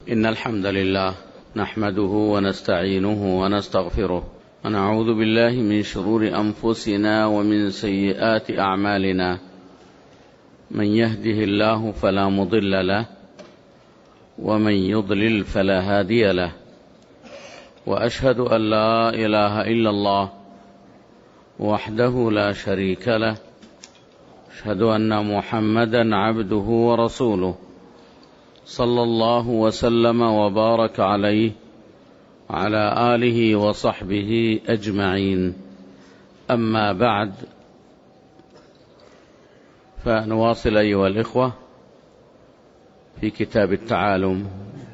إن الحمد لله نحمده ونستعينه ونستغفره ونعوذ بالله من شرور أنفسنا ومن سيئات أعمالنا. من يهده الله فلا مضل له ومن يضلل فلا هادي له، وأشهد أن لا إله إلا الله وحده لا شريك له، أشهد أن محمدا عبده ورسوله صلى الله وسلم وبارك عليه وعلى آله وصحبه أجمعين. أما بعد، فنواصل أيها الإخوة في كتاب التعالم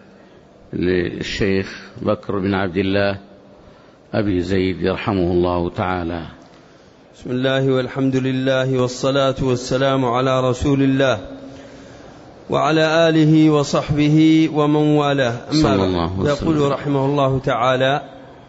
للشيخ بكر بن عبد الله أبي زيد يرحمه الله تعالى. بسم الله والحمد لله والصلاة والسلام على رسول الله وعلى آله وصحبه ومن والاه. أما يقول رحمه الله تعالى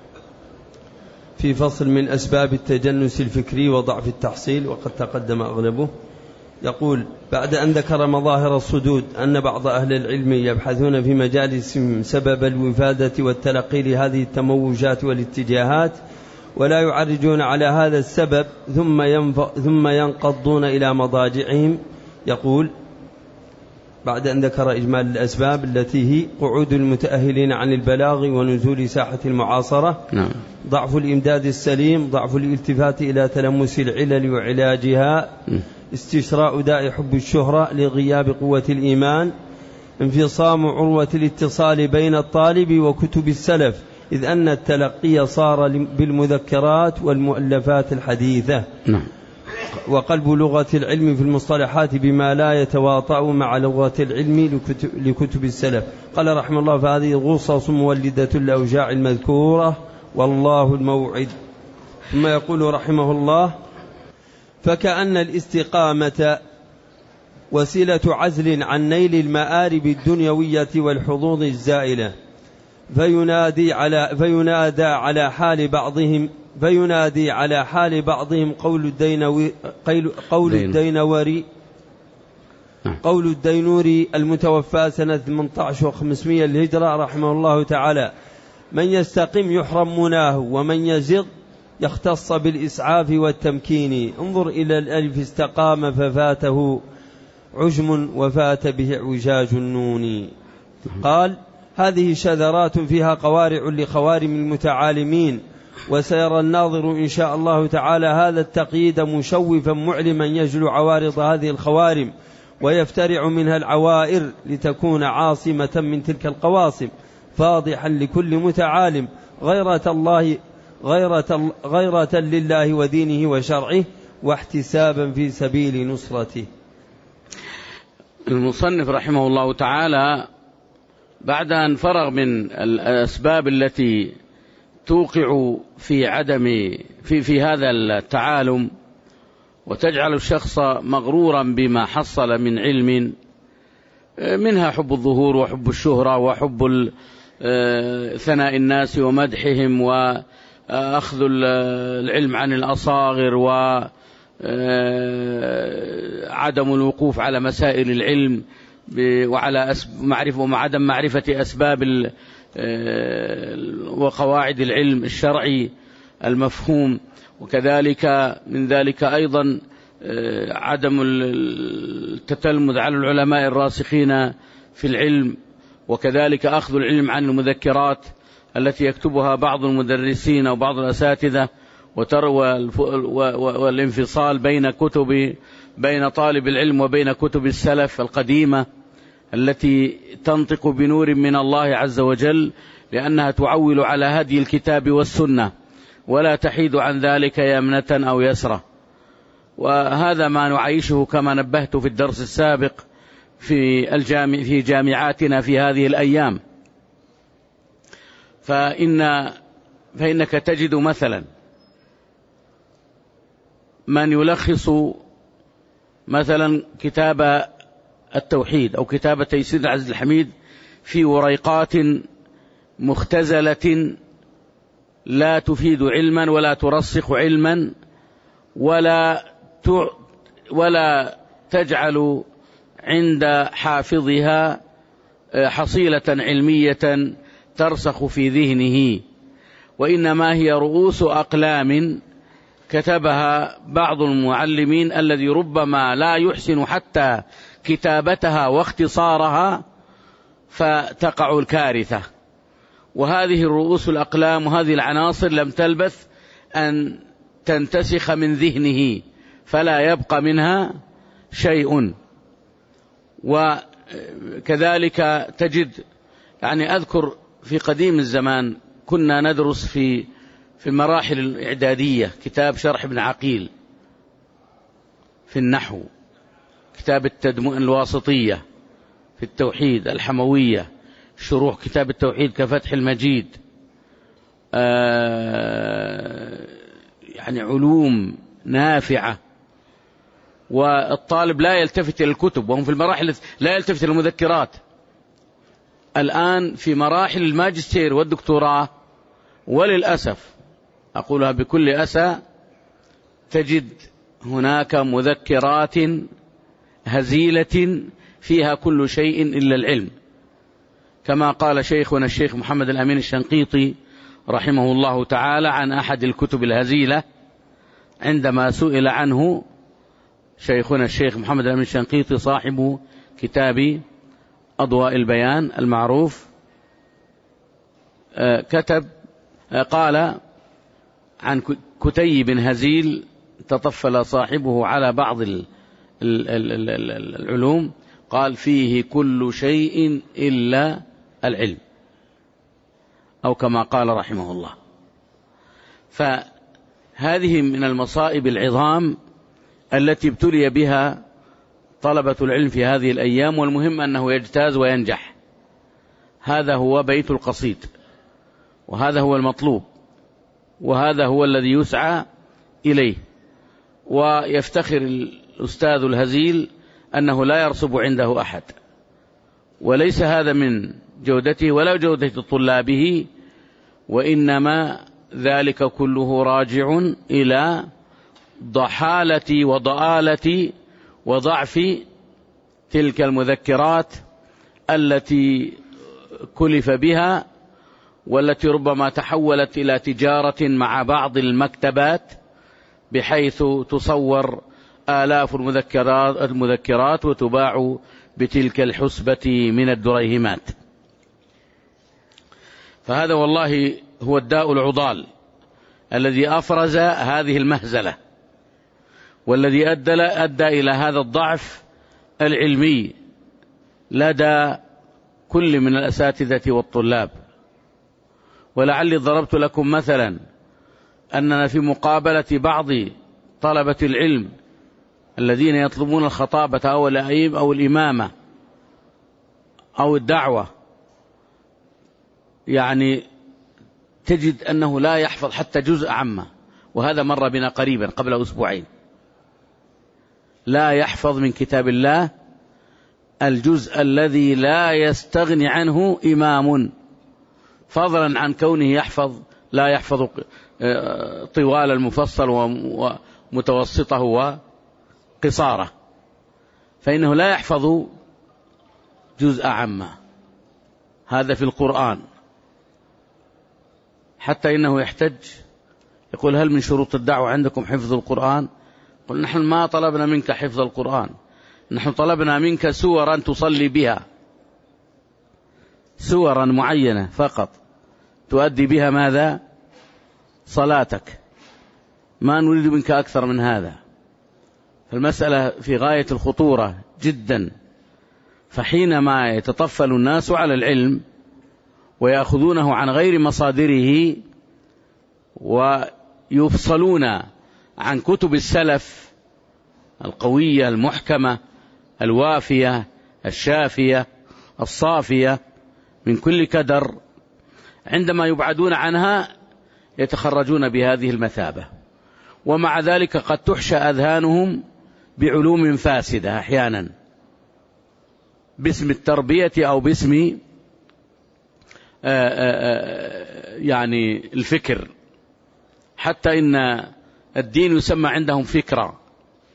في فصل من أسباب التجنس الفكري وضعف التحصيل، وقد تقدم أغلبه. يقول: بعد أن ذكر مظاهر الصدود أن بعض أهل العلم يبحثون في مجالس سبب الوفادة والتلقي لهذه التموجات والاتجاهات ولا يعرجون على هذا السبب ثم ينقضون إلى مضاجعهم. يقول: بعد أن ذكر إجمال الأسباب التي هي قعود المتأهلين عن البلاغ ونزول ساحة المعاصرة، ضعف الإمداد السليم، ضعف الالتفات إلى تلمس العلل وعلاجها، استشراء داء حب الشهرة لغياب قوة الإيمان، انفصام عروة الاتصال بين الطالب وكتب السلف، إذ أن التلقي صار بالمذكرات والمؤلفات الحديثة، وقلب لغة العلم في المصطلحات بما لا يتواطأ مع لغة العلم لكتب السلف. قال رحمه الله: فهذه غصص مولدة الأوجاع المذكورة والله الموعد. ثم يقول رحمه الله: فكأن الاستقامة وسيلة عزل عن نيل المآرب الدنيوية والحظوظ الزائلة، فينادي على حال بعضهم قول الدينوري المتوفى سنة 18 و500 الهجرة رحمه الله تعالى: من يستقم يحرم مناه، ومن يزغ يختص بالإسعاف والتمكين. انظر إلى الألف: استقام ففاته عجم وفات به اعوجاج النون. قال: هذه شذرات فيها قوارع لخوارم المتعالمين، وسيرى الناظر إن شاء الله تعالى هذا التقييد مشوفا معلما يجلو عوارض هذه الخوارم ويفترع منها العوائر لتكون عاصمة من تلك القواصم، فاضحا لكل متعالم غيرة لله ودينه وشرعه، واحتسابا في سبيل نصرته. المصنف رحمه الله تعالى بعد أن فرغ من الأسباب التي توقع في هذا التعالم وتجعل الشخص مغرورا بما حصل من علم، منها حب الظهور وحب الشهرة وحب ثناء الناس ومدحهم وأخذ العلم عن الأصاغر وعدم الوقوف على مسائل العلم وعلى عدم معرفة أسباب وقواعد العلم الشرعي المفهوم، وكذلك من ذلك أيضا عدم التتلمذ على العلماء الراسخين في العلم، وكذلك أخذ العلم عن المذكرات التي يكتبها بعض المدرسين أو بعض الأساتذة، والانفصال بين طالب العلم وبين كتب السلف القديمة التي تنطق بنور من الله عز وجل، لأنها تعول على هدي الكتاب والسنة ولا تحيد عن ذلك يمنة أو يسرة. وهذا ما نعيشه كما نبهت في الدرس السابق في جامعاتنا في هذه الأيام. فإنك تجد مثلا من يلخص مثلا كتاب التوحيد أو كتاب تيسير العزيز الحميد في وريقات مختزلة لا تفيد علما ولا ترسخ علما ولا تجعل عند حافظها حصيلة علمية ترسخ في ذهنه، وإنما هي رؤوس أقلام كتبها بعض المعلمين الذي ربما لا يحسن حتى كتابتها واختصارها فتقع الكارثة. وهذه الرؤوس الأقلام وهذه العناصر لم تلبث أن تنتسخ من ذهنه فلا يبقى منها شيء. وكذلك تجد، يعني أذكر في قديم الزمان كنا ندرس في المراحل الإعدادية كتاب شرح ابن عقيل في النحو، كتاب الواسطية في التوحيد، الحموية، شروح كتاب التوحيد كفتح المجيد، يعني علوم نافعة. والطالب لا يلتفت إلى الكتب، وهم في المراحل لا يلتفت إلى المذكرات. الآن في مراحل الماجستير والدكتوراه، وللأسف أقولها بكل أسى، تجد هناك مذكرات هزيلة فيها كل شيء إلا العلم، كما قال شيخنا الشيخ محمد الأمين الشنقيطي رحمه الله تعالى عن أحد الكتب الهزيلة عندما سئل عنه. شيخنا الشيخ محمد الأمين الشنقيطي صاحب كتاب أضواء البيان المعروف، كتب قال عن كتيب هزيل تطفل صاحبه على بعض العلوم، قال فيه كل شيء إلا العلم، أو كما قال رحمه الله. فهذه من المصائب العظام التي ابتلي بها طلبة العلم في هذه الأيام، والمهم أنه يجتاز وينجح. هذا هو بيت القصيد، وهذا هو المطلوب، وهذا هو الذي يسعى إليه. ويفتخر الأستاذ الهزيل أنه لا يرسب عنده أحد، وليس هذا من جودته ولا جودة طلابه، وإنما ذلك كله راجع إلى ضحالة وضآلة وضعف تلك المذكرات التي كلف بها، والتي ربما تحولت إلى تجارة مع بعض المكتبات، بحيث تصور آلاف المذكرات وتباع بتلك الحسبة من الدريهمات. فهذا والله هو الداء العضال الذي أفرز هذه المهزلة، والذي أدى إلى هذا الضعف العلمي لدى كل من الأساتذة والطلاب. ولعلي ضربت لكم مثلا أننا في مقابلة بعض طلبة العلم الذين يطلبون الخطابة أو الإمامة أو الدعوة، يعني تجد أنه لا يحفظ حتى جزء عامة، وهذا مر بنا قريبا قبل أسبوعين. لا يحفظ من كتاب الله الجزء الذي لا يستغني عنه إمام، فضلا عن كونه لا يحفظ طوال المفصل ومتوسطه وقصاره، فإنه لا يحفظ جزء عامة. هذا في القرآن، حتى إنه يحتج يقول هل من شروط الدعوة عندكم حفظ القرآن؟ قل نحن ما طلبنا منك حفظ القرآن، نحن طلبنا منك سورا تصلي بها، سورا معينة فقط تؤدي بها ماذا؟ صلاتك، ما نريد منك أكثر من هذا. فالمسألة في غاية الخطورة جدا. فحينما يتطفل الناس على العلم ويأخذونه عن غير مصادره ويفصلون عن كتب السلف القوية المحكمة الوافية الشافية الصافية من كل كدر، عندما يبعدون عنها يتخرجون بهذه المثابة. ومع ذلك قد تحشى أذهانهم بعلوم فاسدة أحيانا باسم التربية أو باسم يعني الفكر، حتى إن الدين يسمى عندهم فكرة،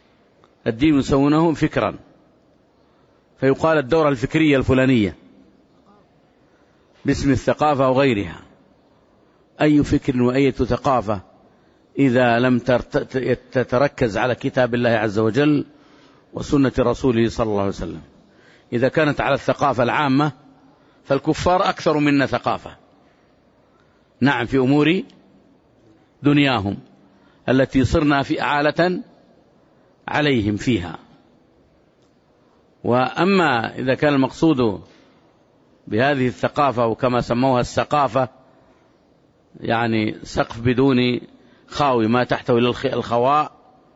الدين يسمونه فكرا، فيقال الدورة الفكرية الفلانية باسم الثقافة أو غيرها. أي فكر وأي ثقافة إذا لم تتركز على كتاب الله عز وجل وسنة رسوله صلى الله عليه وسلم. إذا كانت على الثقافة العامة فالكفار أكثر منا ثقافة، نعم، في أمور دنياهم التي صرنا في أعالة عليهم فيها. وأما إذا كان المقصود بهذه الثقافة وكما سموها الثقافة يعني سقف بدون خاوي ما تحته إلى الخواء،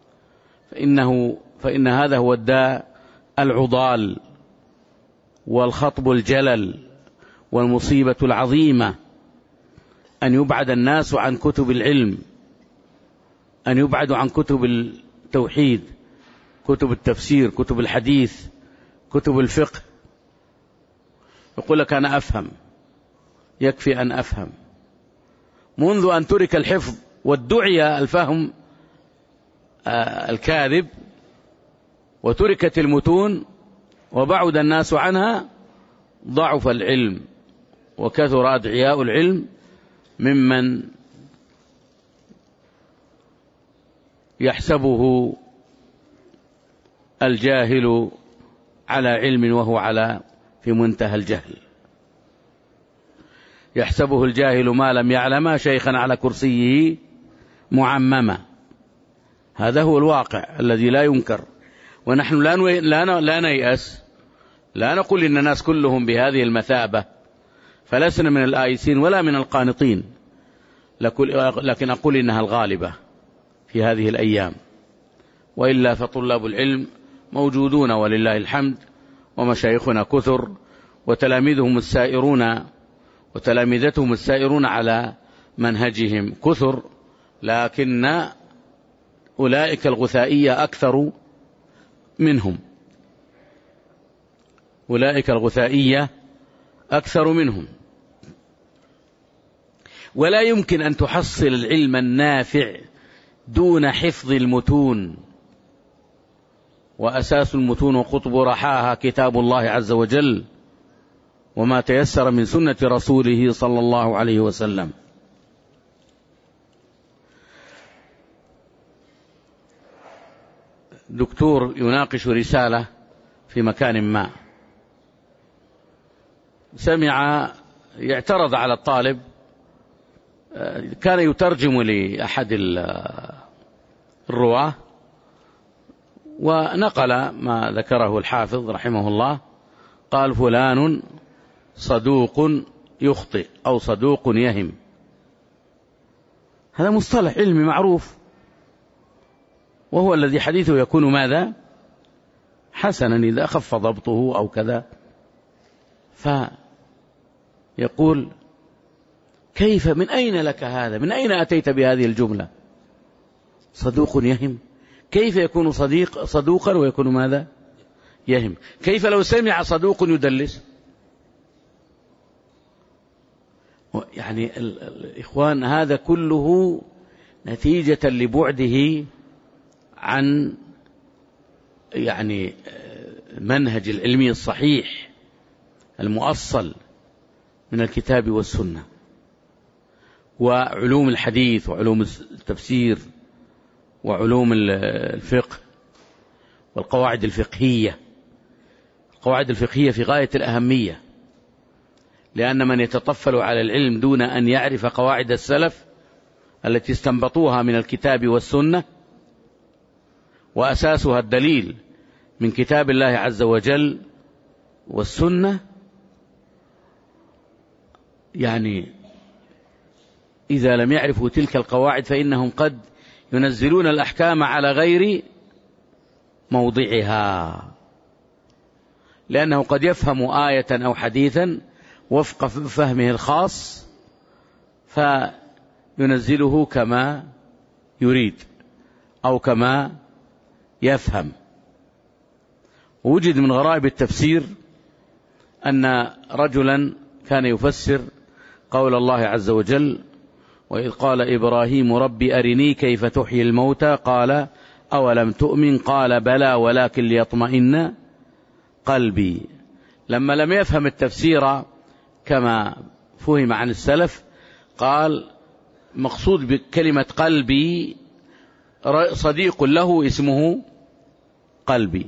فإن هذا هو الداء العضال والخطب الجلل والمصيبة العظيمة، أن يبعد الناس عن كتب العلم، أن يبعدوا عن كتب التوحيد، كتب التفسير، كتب الحديث، كتب الفقه. يقول لك أنا أفهم، يكفي أن أفهم. منذ أن ترك الحفظ وادعي الفهم الكاذب وتركت المتون وبعد الناس عنها ضعف العلم وكثر أدعياء العلم ممن يحسبه الجاهل على علم وهو في منتهى الجهل. يحسبه الجاهل ما لم يعلم شيخا على كرسيه معمما. هذا هو الواقع الذي لا ينكر. ونحن لا نيأس، لا نقول إن الناس كلهم بهذه المثابة، فلسنا من الآيسين ولا من القانطين، لكن أقول إنها الغالبة في هذه الأيام. وإلا فطلاب العلم موجودون ولله الحمد، ومشايخنا كثر، وتلاميذتهم السائرون على منهجهم كثر، لكن أولئك الغثائية أكثر منهم. ولا يمكن أن تحصل العلم النافع دون حفظ المتون، وأساس المتون وقطب رحاها كتاب الله عز وجل وما تيسر من سنة رسوله صلى الله عليه وسلم. دكتور يناقش رسالة في مكان ما، سمع يعترض على الطالب، كان يترجم لأحد الرواة ونقل ما ذكره الحافظ رحمه الله، قال فلان صدوق يخطئ أو صدوق يهم. هذا مصطلح علمي معروف، وهو الذي حديثه يكون ماذا؟ حسنا إذا خف ضبطه أو كذا. فيقول كيف، من أين لك هذا؟ من أين أتيت بهذه الجملة؟ صدوق يهم، كيف يكون صدوقا ويكون ماذا؟ يهم. كيف لو سمع صدوق يدلس؟ يعني الإخوان هذا كله نتيجة لبعده عن يعني منهج العلمي الصحيح المؤصل من الكتاب والسنة، وعلوم الحديث وعلوم التفسير وعلوم الفقه والقواعد الفقهية. القواعد الفقهية في غاية الأهمية، لأن من يتطفل على العلم دون أن يعرف قواعد السلف التي استنبطوها من الكتاب والسنة، وأساسها الدليل من كتاب الله عز وجل والسنة، يعني إذا لم يعرفوا تلك القواعد فإنهم قد ينزلون الأحكام على غير موضعها، لأنه قد يفهم آية أو حديثا وفق فهمه الخاص فينزله كما يريد أو كما يفهم. ووجد من غرائب التفسير أن رجلا كان يفسر قول الله عز وجل: وإذ قال إبراهيم رب أرني كيف تحيي الموتى قال أولم تؤمن قال بلى ولكن ليطمئن قلبي. لما لم يفهم التفسير كما فهم عن السلف. قال مقصود بكلمة قلبي صديق له اسمه قلبي،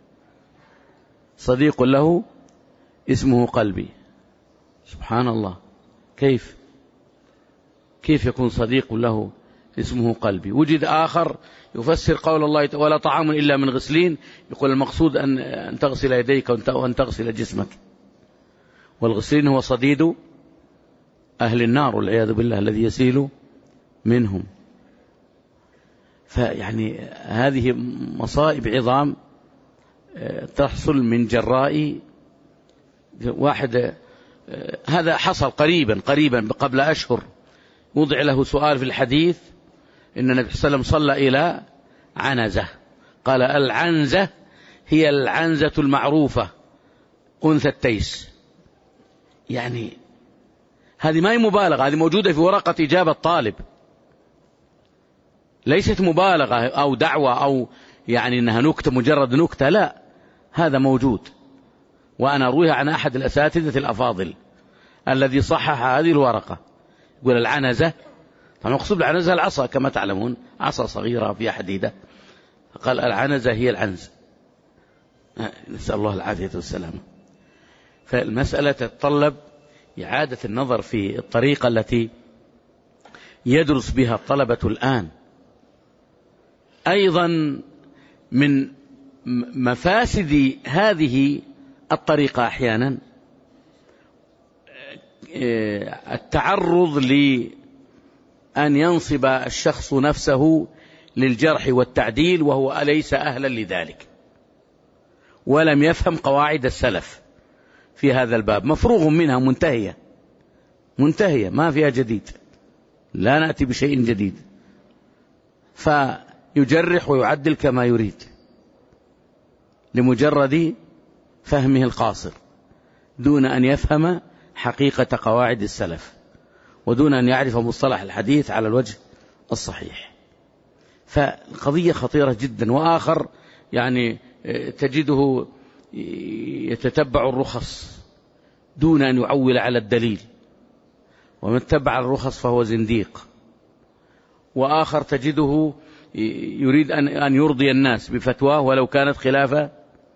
صديق له اسمه قلبي. سبحان الله، كيف يكون صديق له اسمه قلبي؟ وجد آخر يفسر قول الله ولا طعام إلا من غسلين، يقول المقصود أن تغسل يديك وأن تغسل جسمك، والغسلين هو صديد أهل النار والعياذ بالله الذي يسيل منهم. فيعني هذه مصائب عظام تحصل من جراء واحد. هذا حصل قريبا قبل أشهر، وضع له سؤال في الحديث إن النبي صلى الله عليه وسلم صلى إلى عنزة، قال العنزة هي العنزة المعروفة أنثى التيس. يعني هذه ما هي مبالغة، هذه موجودة في ورقة إجابة طالب، ليست مبالغة أو دعوة أو يعني إنها نكتة مجرد نكتة، لا، هذا موجود. وأنا أرويها عن أحد الأساتذة الأفاضل الذي صحح هذه الورقة. يقول العنزة، طبعا مقصود العنزة العصا كما تعلمون، عصا صغيرة فيها حديدة، قال العنزة هي العنز. نسأل الله العافية والسلامة. فالمسألة تتطلب إعادة النظر في الطريقة التي يدرس بها الطلبة الآن. أيضا من مفاسد هذه الطريقة أحيانا التعرض لأن ينصب الشخص نفسه للجرح والتعديل وهو ليس أهلا لذلك، ولم يفهم قواعد السلف في هذا الباب، مفروغ منها، منتهية ما فيها جديد، لا نأتي بشيء جديد، فيجرح ويعدل كما يريد لمجرد فهمه القاصر، دون أن يفهم حقيقة قواعد السلف، ودون أن يعرف مصطلح الحديث على الوجه الصحيح. فالقضية خطيرة جدا. وآخر يعني تجده يتتبع الرخص دون أن يعول على الدليل، ومن اتبع الرخص فهو زنديق. وآخر تجده يريد أن يرضي الناس بفتواه ولو كانت خلاف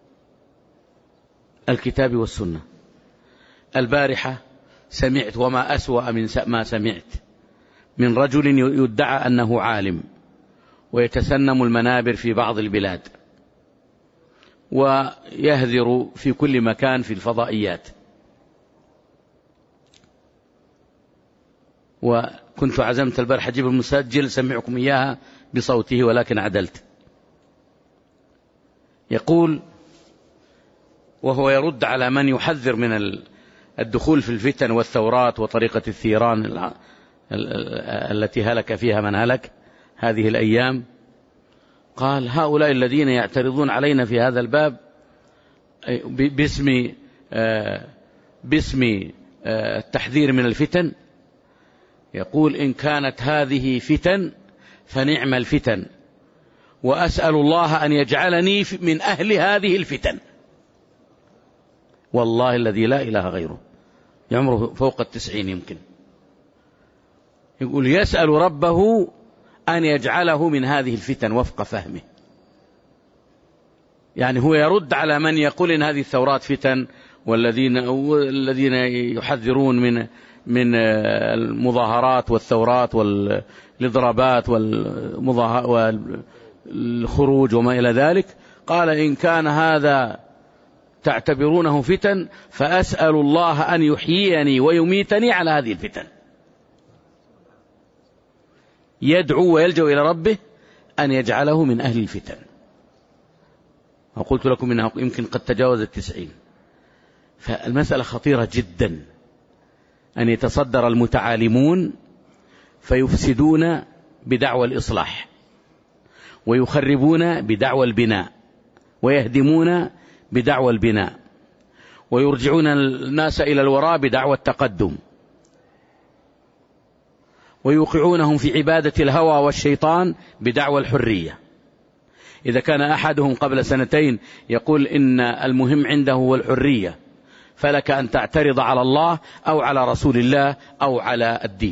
الكتاب والسنة. البارحة سمعت، وما أسوأ من ما سمعت، من رجل يدعى أنه عالم ويتسنم المنابر في بعض البلاد ويهذر في كل مكان في الفضائيات. وكنت عزمت البارحة أجيب المسجل سمعكم إياها بصوته ولكن عدلت. يقول وهو يرد على من يحذر من الدخول في الفتن والثورات وطريقة الثيران التي هلك فيها من هلك هذه الأيام، قال هؤلاء الذين يعترضون علينا في هذا الباب باسم التحذير من الفتن، يقول إن كانت هذه فتن فنعم الفتن، وأسأل الله أن يجعلني من أهل هذه الفتن. والله الذي لا إله غيره، يعمره فوق 90 يمكن. يقول يسأل ربه أن يجعله من هذه الفتن وفق فهمه. يعني هو يرد على من يقول إن هذه الثورات فتن، والذين يحذرون من المظاهرات والثورات والإضرابات والخروج وما إلى ذلك. قال إن كان هذا تعتبرونه فتن فأسأل الله أن يحييني ويميتني على هذه الفتن. يدعو ويلجأ إلى ربه أن يجعله من أهل الفتن. وقلت لكم إنها يمكن قد تجاوزت 90. فالمسألة خطيرة جدا، أن يتصدر المتعالمون فيفسدون بدعوى الإصلاح، ويخربون بدعوى البناء، ويهدمون بدعوى البناء، ويرجعون الناس إلى الوراء بدعوى التقدم، ويوقعونهم في عبادة الهوى والشيطان بدعوى الحرية. إذا كان أحدهم قبل 2 سنين يقول إن المهم عنده هو الحرية، فلك أن تعترض على الله أو على رسول الله أو على الدين.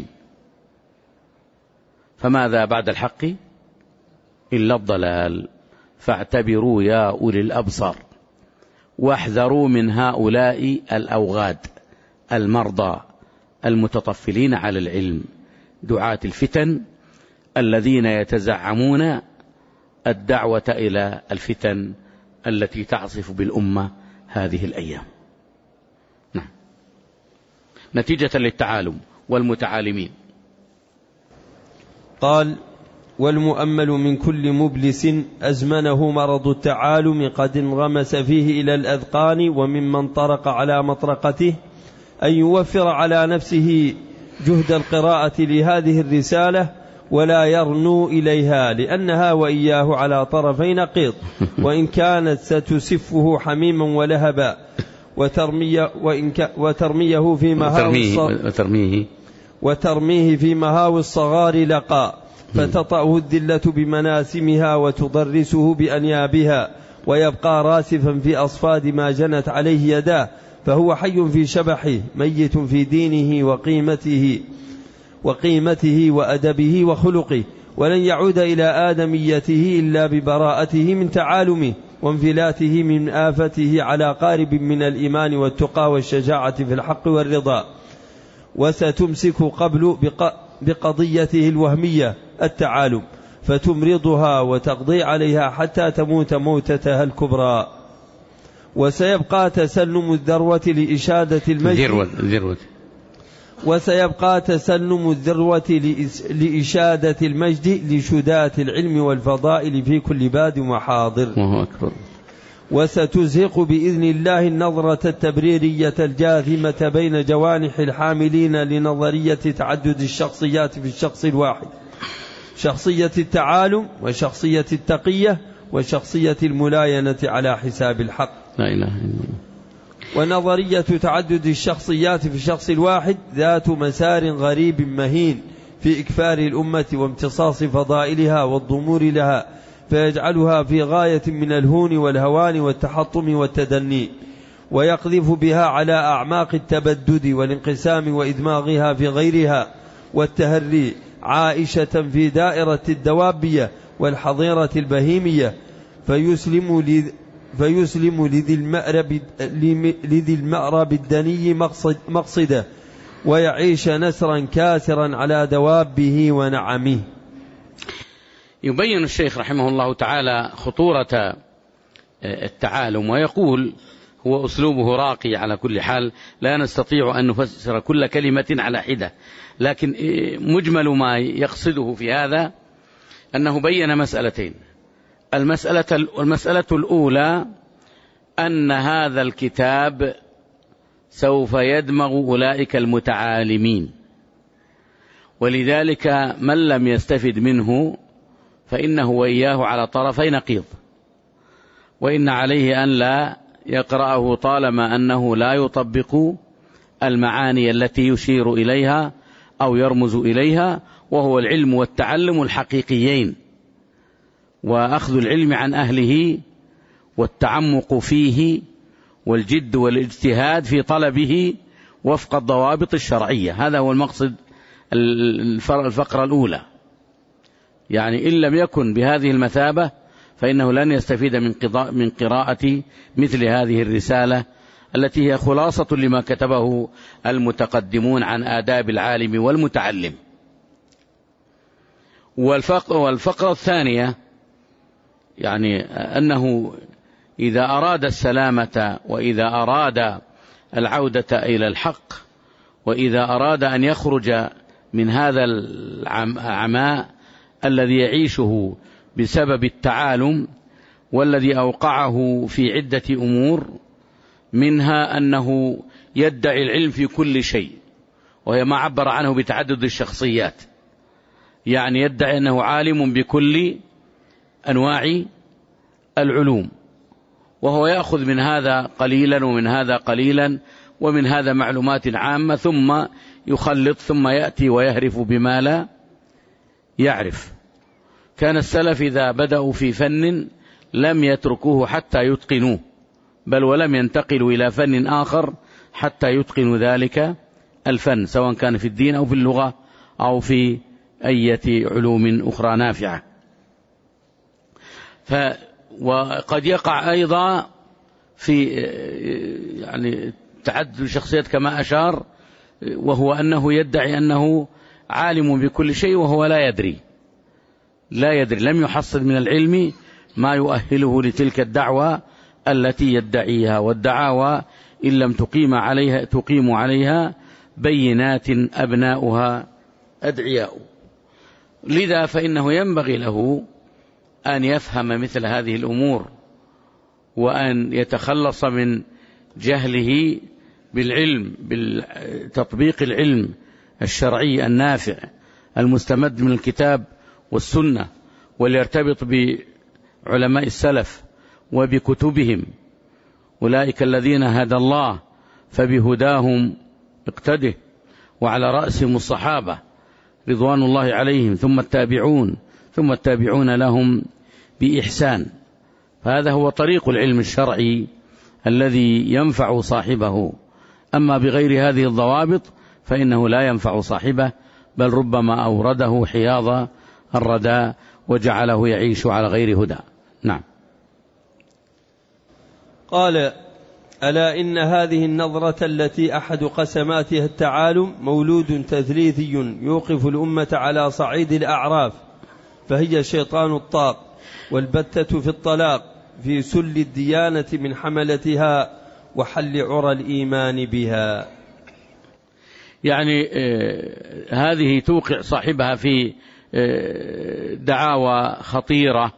فماذا بعد الحق إلا الضلال. فاعتبروا يا أولي الأبصار واحذروا من هؤلاء الأوغاد المرضى المتطفلين على العلم، دعاة الفتن الذين يتزعمون الدعوة إلى الفتن التي تعصف بالأمة هذه الأيام. نعم. نتيجة للتعالم والمتعالمين. قال: والمؤمل من كل مبلس أزمنه مرض التعالم قد انغمس فيه إلى الأذقان، وممن طرق على مطرقته أن يوفر على نفسه جهد القراءة لهذه الرسالة ولا يرنو إليها، لأنها وإياه على طرفي نقيض، وإن كانت ستسفه حميما ولهبا وترميه في مهاوي الصغار لقى، فتطأه الذلة بمناسمها وتضرسه بأنيابها، ويبقى راسفا في أصفاد ما جنت عليه يداه، فهو حي في شبحه ميت في دينه وقيمته وأدبه وخلقه، ولن يعود إلى آدميته إلا ببراءته من تعالمه وانفلاته من آفته على قارب من الإيمان والتقى والشجاعة في الحق والرضا. وستمسك قبل بقضيته الوهمية التعالم فتمرضها وتقضي عليها حتى تموت موتتها الكبرى. وسيبقى تسلم الذروة لإشادة المجد وسيبقى تسلم الذروة لإشادة المجد لشداة العلم والفضائل في كل باد وحاضر. وستزهق بإذن الله النظرة التبريرية الجاثمة بين جوانح الحاملين لنظرية تعدد الشخصيات في الشخص الواحد، شخصية التعالم وشخصية التقية وشخصية الملاينة على حساب الحق. لا إله إلا الله. ونظرية تعدد الشخصيات في الشخص الواحد ذات مسار غريب مهين في إكفار الأمة وامتصاص فضائلها والضمور لها، فيجعلها في غاية من الهون والهوان والتحطم والتدني، ويقذف بها على أعماق التبدد والانقسام وإدماغها في غيرها والتهري، عائشة في دائرة الدوابية والحظيرة البهيمية، فيسلم لذي المأرب الدني مقصده، ويعيش نسرا كاسرا على دوابه ونعمه. يبين الشيخ رحمه الله تعالى خطورة التعالم، ويقول هو أسلوبه راقي على كل حال، لا نستطيع أن نفسر كل كلمة على حدة، لكن مجمل ما يقصده في هذا أنه بين مسألتين. المسألة الأولى أن هذا الكتاب سوف يدمغ أولئك المتعالمين، ولذلك من لم يستفد منه فإنه وإياه على طرفي نقيض، وإن عليه أن لا يقرأه طالما أنه لا يطبق المعاني التي يشير إليها أو يرمز إليها، وهو العلم والتعلم الحقيقيين، وأخذ العلم عن أهله والتعمق فيه والجد والاجتهاد في طلبه وفق الضوابط الشرعية. هذا هو المقصد الفقرة الأولى. يعني إن لم يكن بهذه المثابة فإنه لن يستفيد من قراءة مثل هذه الرسالة التي هي خلاصة لما كتبه المتقدمون عن آداب العالم والمتعلم. والفقرة الثانية يعني أنه إذا أراد السلامة وإذا أراد العودة إلى الحق وإذا أراد أن يخرج من هذا العماء الذي يعيشه بسبب التعالم والذي أوقعه في عدة أمور، منها أنه يدعي العلم في كل شيء، وهي ما عبر عنه بتعدد الشخصيات، يعني يدعي أنه عالم بكل أنواع العلوم، وهو يأخذ من هذا قليلا ومن هذا قليلا ومن هذا معلومات عامة، ثم يخلط ثم يأتي ويهرف بما لا يعرف. كان السلف إذا بدأوا في فن لم يتركوه حتى يتقنوه، بل ولم ينتقلوا إلى فن آخر حتى يتقن ذلك الفن، سواء كان في الدين أو في اللغة أو في أي علوم أخرى نافعة. وقد يقع أيضا في يعني تعدد الشخصيات كما أشار، وهو أنه يدعي أنه عالم بكل شيء وهو لا يدري، لم يحصل من العلم ما يؤهله لتلك الدعوة التي يدعيها، والدعاوى إن لم تقيم عليها بينات أبناؤها أدعياء. لذا فإنه ينبغي له أن يفهم مثل هذه الأمور، وأن يتخلص من جهله بالعلم، بالتطبيق العلم الشرعي النافع المستمد من الكتاب والسنة، وليرتبط بعلماء السلف وبكتبهم، أولئك الذين هدى الله فبهداهم اقتده، وعلى رأسهم الصحابة رضوان الله عليهم، ثم التابعون لهم بإحسان. فهذا هو طريق العلم الشرعي الذي ينفع صاحبه، أما بغير هذه الضوابط فإنه لا ينفع صاحبه، بل ربما أورده حياض الردى وجعله يعيش على غير هدى. نعم. قال: ألا إن هذه النظرة التي أحد قسماتها التعالم مولود تثليثي يوقف الأمة على صعيد الأعراف، فهي شيطان الطاق والبتة في الطلاق في سل الديانة من حملتها وحل عرى الإيمان بها. يعني هذه توقع صاحبها في دعاوى خطيرة،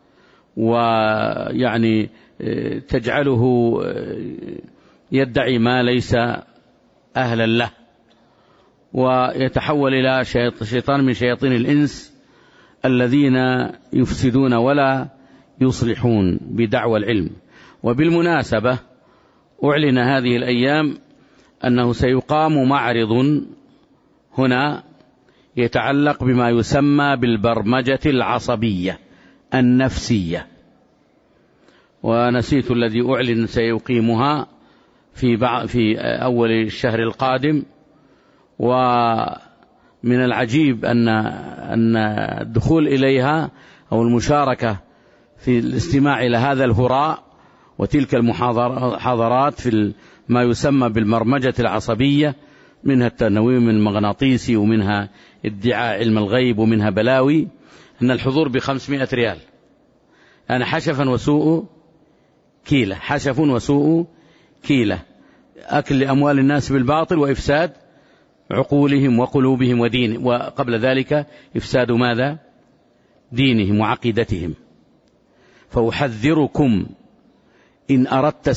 ويعني تجعله يدعي ما ليس أهلا له، ويتحول إلى شيطان من شياطين الإنس الذين يفسدون ولا يصلحون بدعوى العلم. وبالمناسبة أعلن هذه الأيام أنه سيقام معرض هنا يتعلق بما يسمى بالبرمجة العصبية النفسية، ونسيت الذي أعلن سيقيمها في أول الشهر القادم. ومن العجيب أن الدخول إليها أو المشاركة في الاستماع إلى هذا الهراء وتلك المحاضرات في ما يسمى بالبرمجة العصبية، منها التنويم المغناطيسي، ومنها ادعاء علم الغيب، ومنها بلاوي، أن الحضور ب500 ريال. أنا حشف وسوء كيلة، أكل لأموال الناس بالباطل، وإفساد عقولهم وقلوبهم ودينهم، وقبل ذلك إفساد ماذا؟ دينهم وعقيدتهم. فأحذركم إن أردت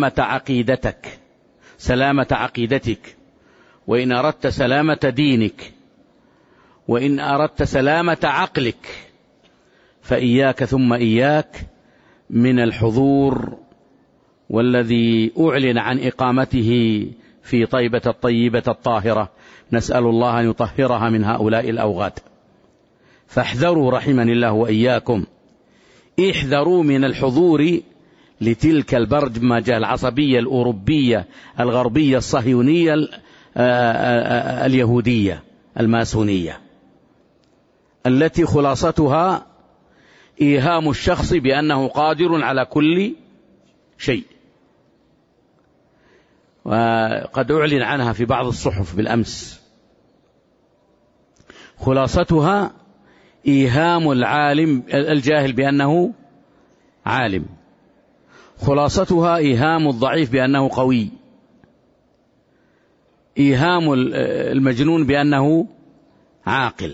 سلامة عقيدتك، وإن أردت سلامة دينك، وإن أردت سلامة عقلك، فإياك ثم إياك من الحضور، والذي أعلن عن إقامته في طيبة الطيبة الطاهرة، نسأل الله أن يطهرها من هؤلاء الأوغاد. فاحذروا رحمني الله وإياكم، احذروا من الحضور لتلك البرمجة العصبية الأوروبية الغربية الصهيونية اليهودية الماسونية، التي خلاصتها إيهام الشخص بأنه قادر على كل شيء. وقد أعلن عنها في بعض الصحف بالأمس. خلاصتها إيهام الجاهل بأنه عالم، خلاصتها إيهام الضعيف بأنه قوي، إيهام المجنون بأنه عاقل.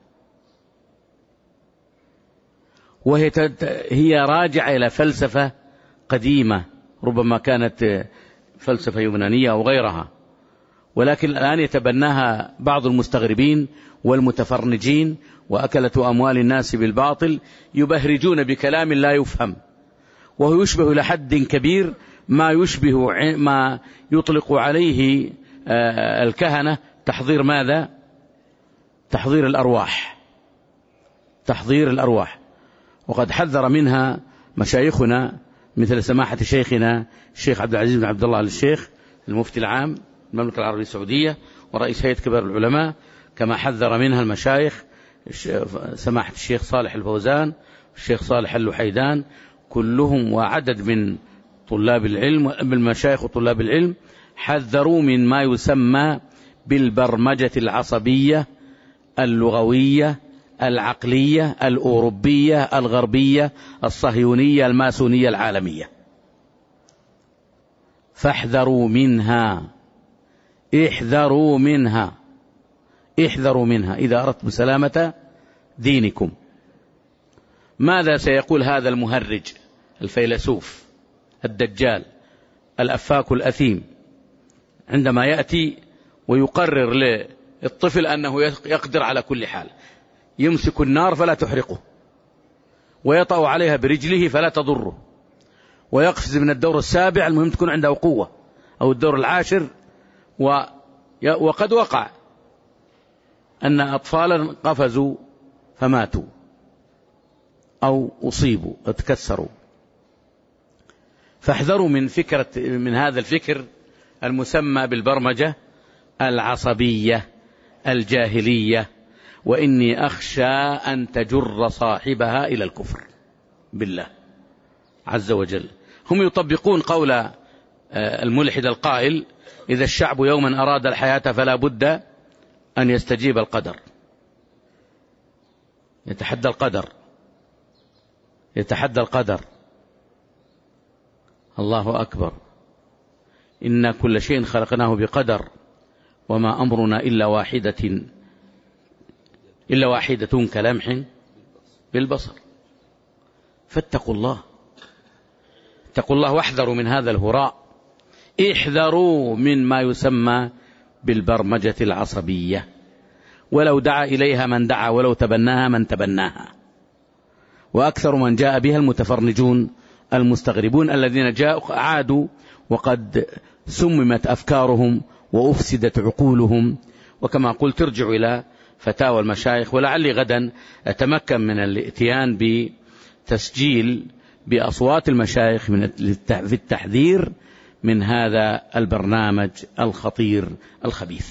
وهي راجعة إلى فلسفة قديمة، ربما كانت فلسفة يونانية أو غيرها، ولكن الآن يتبناها بعض المستغربين والمتفرنجين وأكلة أموال الناس بالباطل، يبهرجون بكلام لا يفهم، وهو يشبه لحد كبير ما يطلق عليه الكهنة تحضير ماذا؟ تحضير الأرواح. وقد حذر منها مشايخنا مثل سماحة شيخنا الشيخ عبد العزيز بن عبد الله الشيخ المفتي العام المملكة العربية السعودية ورئيس هيئة كبار العلماء، كما حذر منها المشايخ سماحة الشيخ صالح الفوزان والشيخ صالح اللحيدان كلهم وعدد من طلاب العلم بالمشايخ وطلاب العلم، حذروا من ما يسمى بالبرمجة العصبية اللغوية العقلية الأوروبية الغربية الصهيونية الماسونية العالمية، فاحذروا منها، احذروا منها، احذروا منها إذا أردتم سلامة دينكم. ماذا سيقول هذا المهرج الفيلسوف الدجال الأفاك الأثيم عندما يأتي ويقرر للطفل أنه يقدر على كل حال، يمسك النار فلا تحرقه، ويطأ عليها برجله فلا تضره، ويقفز من الدور السابع، المهم تكون عنده قوة، أو الدور العاشر، وقد وقع أن أطفالا قفزوا فماتوا أو أصيبوا اتكسروا. فاحذروا من هذا الفكر المسمى بالبرمجة العصبية الجاهلية، وإني أخشى أن تجر صاحبها إلى الكفر بالله عز وجل. هم يطبقون قول الملحد القائل: إذا الشعب يوما أراد الحياة فلا بد أن يستجيب القدر. يتحدى القدر، يتحدى القدر. الله أكبر. إن كل شيء خلقناه بقدر وما أمرنا إلا واحدة كلمح بالبصر. فاتقوا الله، اتقوا الله واحذروا من هذا الهراء، احذروا من ما يسمى بالبرمجة العصبية، ولو دعا إليها من دعا، ولو تبناها من تبناها. وأكثر من جاء بها المتفرنجون المستغربون الذين عادوا وقد سممت أفكارهم وأفسدت عقولهم. وكما قلت ارجعوا إلى فتاوى المشايخ، ولعلي غدا أتمكن من الاتيان بتسجيل بأصوات المشايخ في التحذير من هذا البرنامج الخطير الخبيث.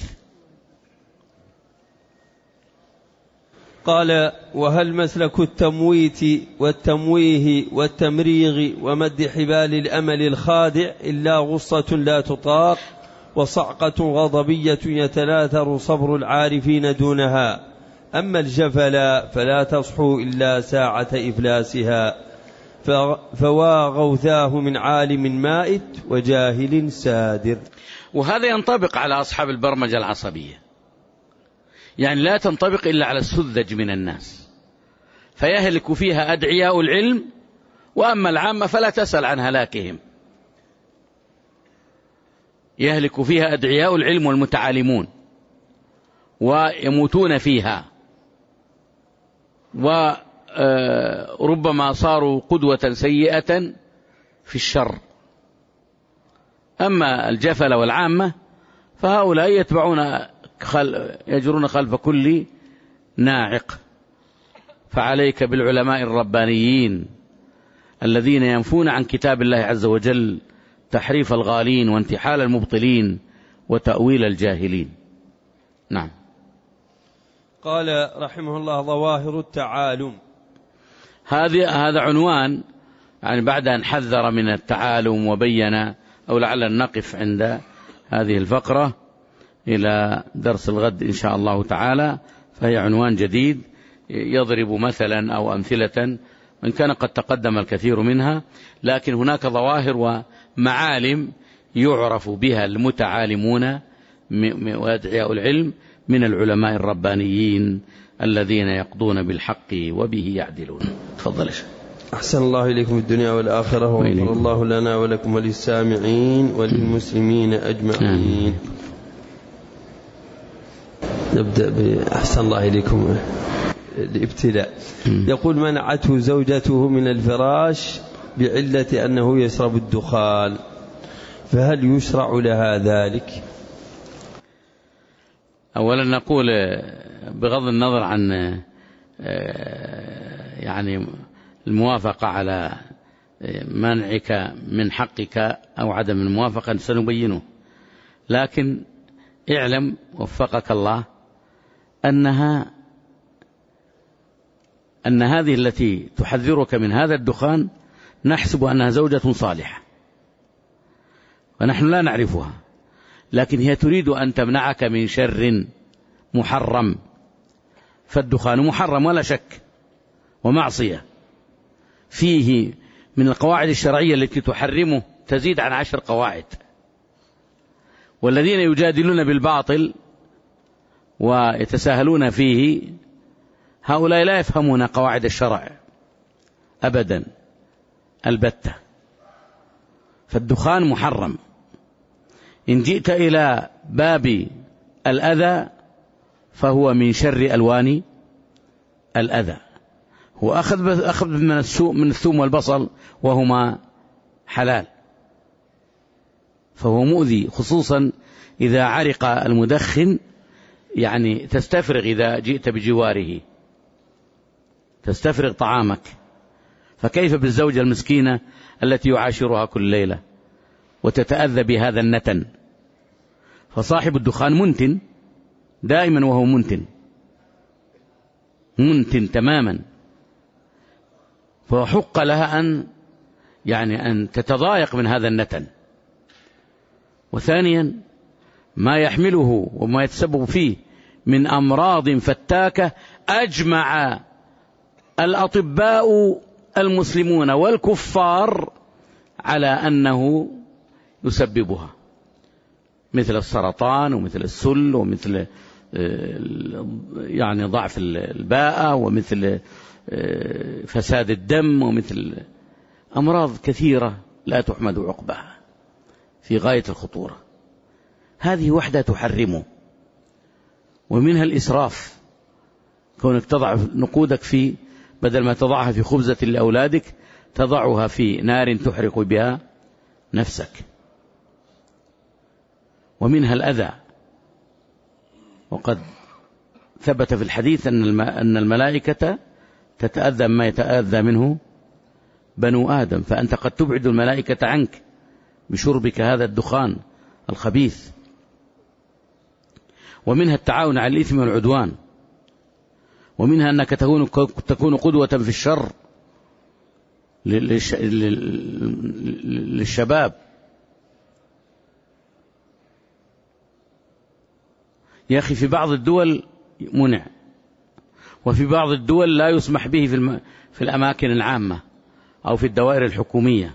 قال: وهل مسلك التمويت والتمويه والتمريغ ومد حبال الأمل الخادع إلا غصة لا تطاق وصعقة غضبية يتلاثر صبر العارفين دونها؟ أما الجفلا فلا تصحو إلا ساعة إفلاسها، فوا غوثاه من عالم مائت وجاهل سادر. وهذا ينطبق على أصحاب البرمجة العصبية، يعني لا تنطبق إلا على السذج من الناس، فيهلك فيها أدعياء العلم، وأما العامة فلا تسأل عن هلاكهم. يهلك فيها أدعياء العلم والمتعالمون ويموتون فيها، وربما صاروا قدوة سيئة في الشر. أما الجفل والعامة فهؤلاء يجرون خلف كل ناعق. فعليك بالعلماء الربانيين الذين ينفون عن كتاب الله عز وجل تحريف الغالين وانتحال المبطلين وتأويل الجاهلين. نعم. قال رحمه الله: ظواهر التعالم. هذا عنوان، يعني بعد أن حذر من التعالم وبين، أو لعل نقف عند هذه الفقرة إلى درس الغد إن شاء الله تعالى، فهي عنوان جديد يضرب مثلا أو أمثلة، وإن كان قد تقدم الكثير منها، لكن هناك ظواهر ومعالم يعرف بها المتعالمون وأدعياء العلم من العلماء الربانيين الذين يقضون بالحق وبه يعدلون. تفضل. أحسن الله إليكم الدنيا والآخرة، وغفر الله لنا ولكم وللسامعين وللمسلمين أجمعين. نبدأ بأحسن الله إليكم الابتلاء. يقول: منعته زوجته من الفراش بعلة أنه يشرب الدخان، فهل يشرع لها ذلك؟ أولا نقول بغض النظر عن يعني الموافقة على منعك من حقك أو عدم الموافقة سنبينه، لكن اعلم وفقك الله أن هذه التي تحذرك من هذا الدخان نحسب أنها زوجة صالحة، ونحن لا نعرفها، لكن هي تريد أن تمنعك من شر محرم. فالدخان محرم ولا شك، ومعصية فيه من القواعد الشرعية التي تحرمه تزيد عن 10 قواعد. والذين يجادلون بالباطل ويتساهلون فيه هؤلاء لا يفهمون قواعد الشرع أبدا البتة. فالدخان محرم. إن جئت إلى باب الأذى فهو من شر ألوان الأذى. هو أخذ من الثوم والبصل وهما حلال، فهو مؤذي، خصوصا إذا عرق المدخن، يعني تستفرغ إذا جئت بجواره، تستفرغ طعامك، فكيف بالزوجة المسكينة التي يعاشرها كل ليلة وتتأذى بهذا النتن؟ فصاحب الدخان منتن دائما، وهو منتن تماما، فحق لها أن تتضايق من هذا النتن. وثانيا ما يحمله وما يتسبب فيه من أمراض فتاكة أجمع الأطباء المسلمون والكفار على أنه يسببها، مثل السرطان ومثل السل ومثل يعني ضعف الباءة ومثل فساد الدم ومثل أمراض كثيرة لا تحمد عقبها في غاية الخطورة. هذه وحدة تحرمه. ومنها الإسراف، كونك تضع نقودك بدل ما تضعها في خبزة لأولادك تضعها في نار تحرق بها نفسك. ومنها الأذى، وقد ثبت في الحديث أن الملائكة تتأذى ما يتأذى منه بنو آدم، فأنت قد تبعد الملائكة عنك بشربك هذا الدخان الخبيث. ومنها التعاون على الإثم والعدوان، ومنها أنك تكون قدوة في الشر للشباب. يا أخي في بعض الدول منع، وفي بعض الدول لا يسمح به في الأماكن العامة أو في الدوائر الحكومية،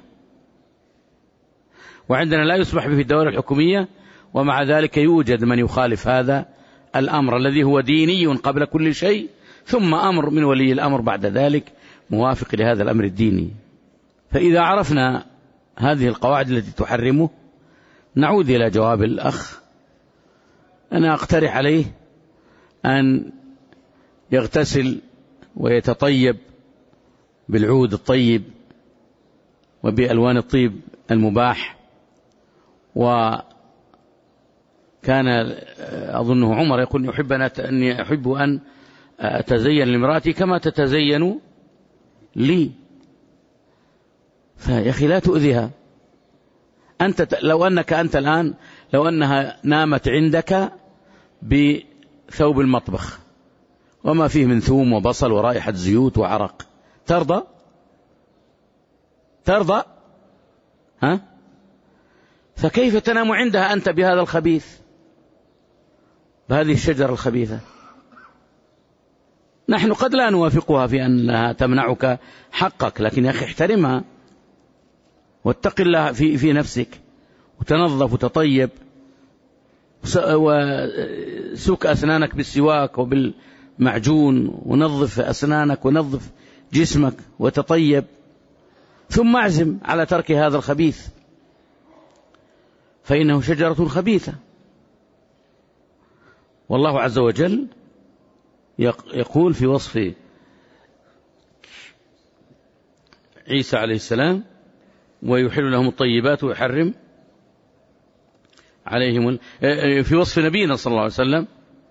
وعندنا لا يسمح به في الدوائر الحكومية، ومع ذلك يوجد من يخالف هذا الأمر الذي هو ديني قبل كل شيء، ثم أمر من ولي الأمر بعد ذلك موافق لهذا الأمر الديني. فإذا عرفنا هذه القواعد التي تحرمه نعود إلى جواب الأخ. أنا أقترح عليه أن يغتسل ويتطيب بالعود الطيب وبألوان الطيب المباح. وكان أظنه عمر يقول أحب أن أتزين لامرأتي كما تتزين لي. فيا أخي لا تؤذيها. أنت لو أنها نامت عندك بثوب المطبخ وما فيه من ثوم وبصل ورائحة زيوت وعرق، ترضى؟ ها؟ فكيف تنام عندها أنت بهذا الخبيث، بهذه الشجرة الخبيثة؟ نحن قد لا نوافقها في أنها تمنعك حقك، لكن يا أخي احترمها واتق الله في نفسك، وتنظف وتطيب، وسك أسنانك بالسواك وبالمعجون، ونظف أسنانك ونظف جسمك وتطيب، ثم اعزم على ترك هذا الخبيث، فإنه شجرة خبيثة. والله عز وجل يقول في وصف عيسى عليه السلام: ويحل لهم الطيبات ويحرم عليهم، في وصف نبينا صلى الله عليه وسلم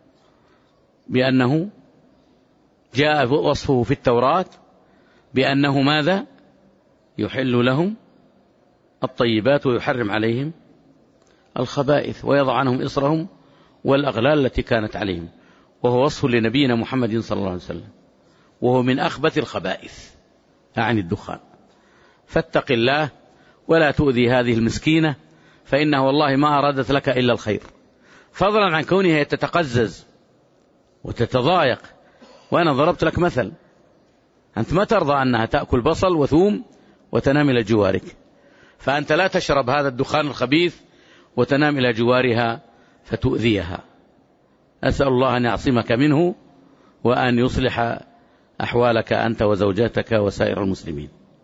بأنه جاء وصفه في التوراة بأنه ماذا؟ يحل لهم الطيبات ويحرم عليهم الخبائث ويضع عنهم إصرهم والأغلال التي كانت عليهم، وهو وصف لنبينا محمد صلى الله عليه وسلم، وهو من أخبث الخبائث أعني الدخان. فاتق الله ولا تؤذي هذه المسكينة، فإنها والله ما أرادت لك إلا الخير، فضلا عن كونها تتقزز وتتضايق. وأنا ضربت لك مثل، أنت ما ترضى أنها تأكل بصل وثوم وتنام إلى جوارك، فأنت لا تشرب هذا الدخان الخبيث وتنام إلى جوارها فتؤذيها. أسأل الله أن يعصمك منه وأن يصلح أحوالك أنت وزوجاتك وسائر المسلمين.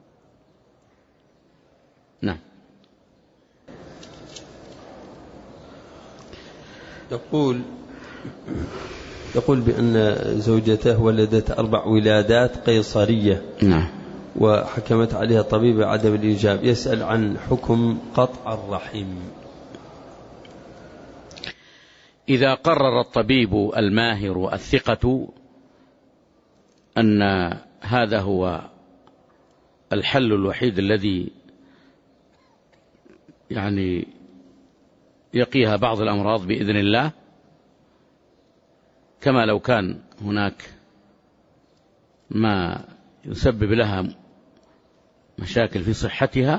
نعم. يقول بأن زوجته ولدت 4 ولادات قيصرية. نعم. وحكمت عليها طبيبة عدم الإيجاب، يسأل عن حكم قطع الرحم. إذا قرر الطبيب الماهر الثقة أن هذا هو الحل الوحيد الذي يعني يقيها بعض الأمراض بإذن الله، كما لو كان هناك ما يسبب لها مشاكل في صحتها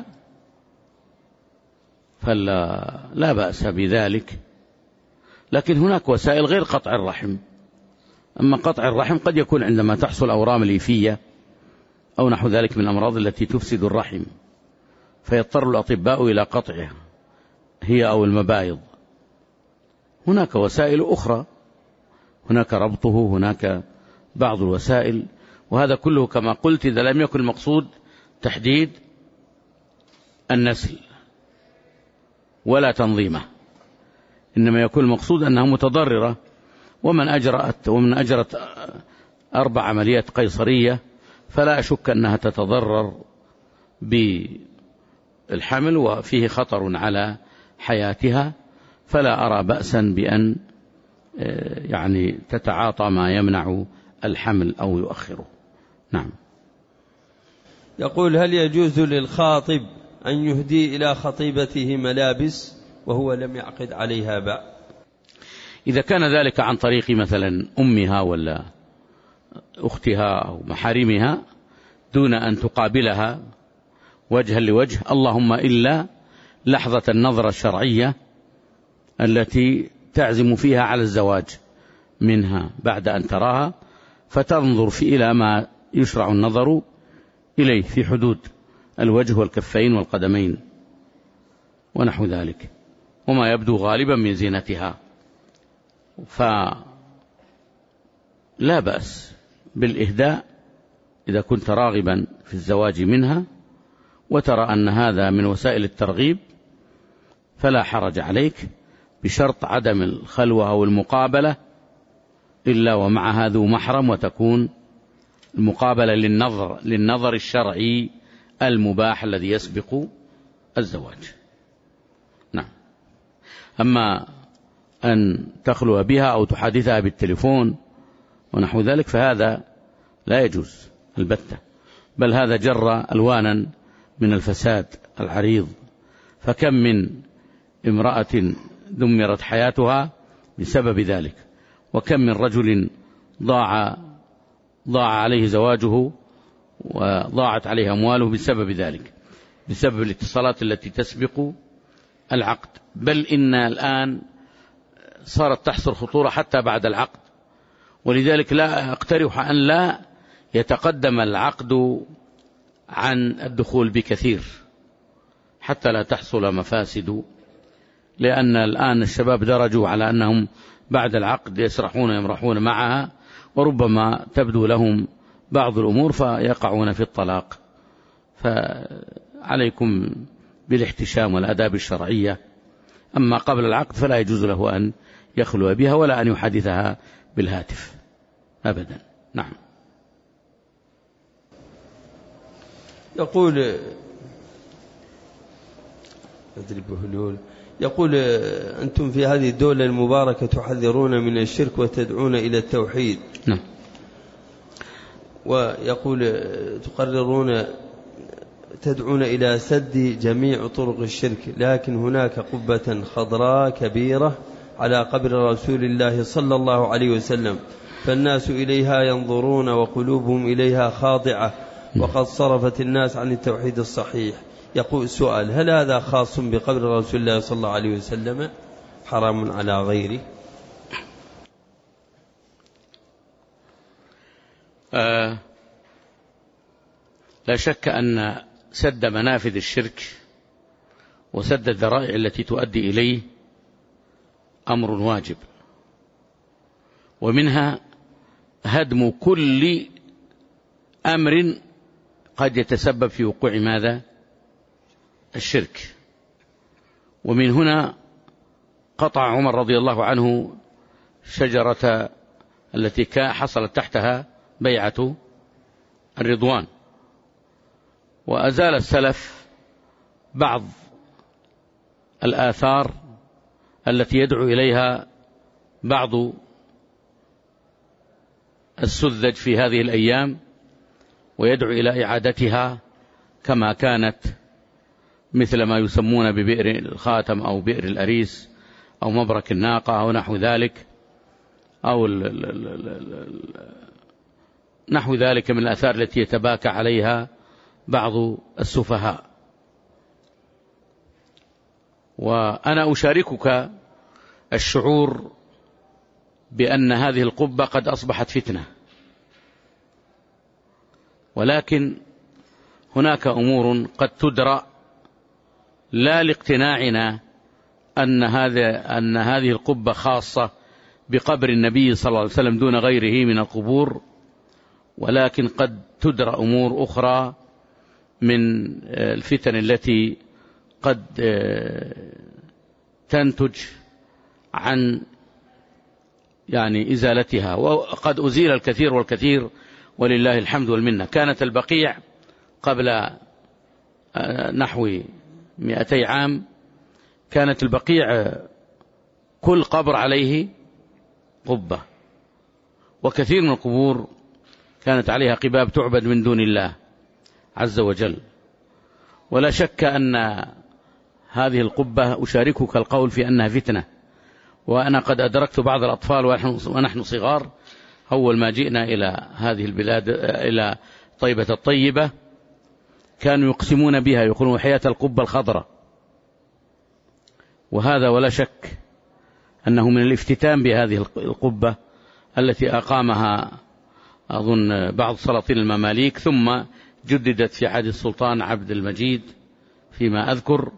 فلا بأس بذلك، لكن هناك وسائل غير قطع الرحم. أما قطع الرحم قد يكون عندما تحصل أورام ليفية أو نحو ذلك من الأمراض التي تفسد الرحم، فيضطر الأطباء إلى قطعها هي أو المبايض. هناك وسائل أخرى، هناك ربطه، هناك بعض الوسائل، وهذا كله كما قلت إذا لم يكن المقصود تحديد النسل ولا تنظيمه، إنما يكون المقصود أنها متضررة. ومن أجرت 4 عمليات قيصرية فلا أشك أنها تتضرر بالحمل وفيه خطر على حياتها، فلا أرى بأسا بأن يعني تتعاطى ما يمنع الحمل أو يؤخره. نعم. يقول هل يجوز للخاطب أن يهدي إلى خطيبته ملابس وهو لم يعقد عليها بعد؟ إذا كان ذلك عن طريق مثلا أمها ولا أختها أو محارمها دون أن تقابلها وجها لوجه، اللهم إلا لحظة النظرة الشرعية التي تعزم فيها على الزواج منها بعد أن تراها، فتنظر إلى ما يشرع النظر إليه في حدود الوجه والكفين والقدمين ونحو ذلك، وما يبدو غالبا من زينتها، فلا بأس بالإهداء إذا كنت راغبا في الزواج منها وترى أن هذا من وسائل الترغيب فلا حرج عليك، بشرط عدم الخلوة أو المقابلة إلا ومعها ذو محرم، وتكون المقابلة للنظر الشرعي المباح الذي يسبق الزواج. نعم. أما أن تخلو بها أو تحادثها بالتليفون ونحو ذلك فهذا لا يجوز البتة، بل هذا جر ألوانا من الفساد العريض. فكم من امرأة دمرت حياتها بسبب ذلك، وكم من رجل ضاع عليه زواجه وضاعت عليه أمواله بسبب ذلك، بسبب الاتصالات التي تسبق العقد. بل إن الآن صارت تحصل خطورة حتى بعد العقد، ولذلك لا أقترح أن لا يتقدم العقد عن الدخول بكثير حتى لا تحصل مفاسد، لأن الآن الشباب درجوا على أنهم بعد العقد يسرحون يمرحون معها، وربما تبدو لهم بعض الأمور فيقعون في الطلاق. فعليكم بالاحتشام والآداب الشرعية. أما قبل العقد فلا يجوز له أن يخلو بها ولا أن يحدثها بالهاتف أبدا. نعم. يقول أنتم في هذه الدولة المباركة تحذرون من الشرك وتدعون إلى التوحيد. نعم. ويقول تقررون تدعون إلى سد جميع طرق الشرك، لكن هناك قبة خضراء كبيرة على قبر رسول الله صلى الله عليه وسلم، فالناس إليها ينظرون وقلوبهم إليها خاضعة، وقد صرفت الناس عن التوحيد الصحيح. يقول السؤال: هل هذا خاص بقبر رسول الله صلى الله عليه وسلم حرام على غيره؟ لا شك أن سد منافذ الشرك وسد الذرائع التي تؤدي إليه أمر واجب، ومنها هدم كل أمر قد يتسبب في وقوع ماذا؟ الشرك. ومن هنا قطع عمر رضي الله عنه شجرة التي حصلت تحتها بيعة الرضوان، وأزال السلف بعض الآثار التي يدعو إليها بعض السذج في هذه الأيام، ويدعو إلى إعادتها كما كانت، مثل ما يسمون ببئر الخاتم أو بئر الأريس أو مبرك الناقة أو نحو ذلك، أو نحو ذلك من الآثار التي يتباكى عليها بعض السفهاء. وأنا أشاركك الشعور بأن هذه القبة قد أصبحت فتنة، ولكن هناك أمور قد تدرأ لا لاقتناعنا أن هذه القبة خاصة بقبر النبي صلى الله عليه وسلم دون غيره من القبور، ولكن قد تدرأ أمور أخرى من الفتن التي قد تنتج عن إزالتها، وقد أزيل الكثير والكثير ولله الحمد والمنة. كانت البقيع قبل نحو 200 عام كانت البقيع كل قبر عليه قبة، وكثير من القبور كانت عليها قباب تعبد من دون الله عز وجل. ولا شك أن هذه القبة أشاركك القول في أنها فتنة، وأنا قد أدركت بعض الأطفال ونحن صغار أول ما جئنا إلى هذه البلاد إلى طيبة الطيبة كانوا يقسمون بها، يقولون حياة القبة الخضراء، وهذا ولا شك أنه من الافتتان بهذه القبة التي أقامها أظن بعض سلاطين المماليك، ثم جددت في عهد السلطان عبد المجيد فيما أذكر،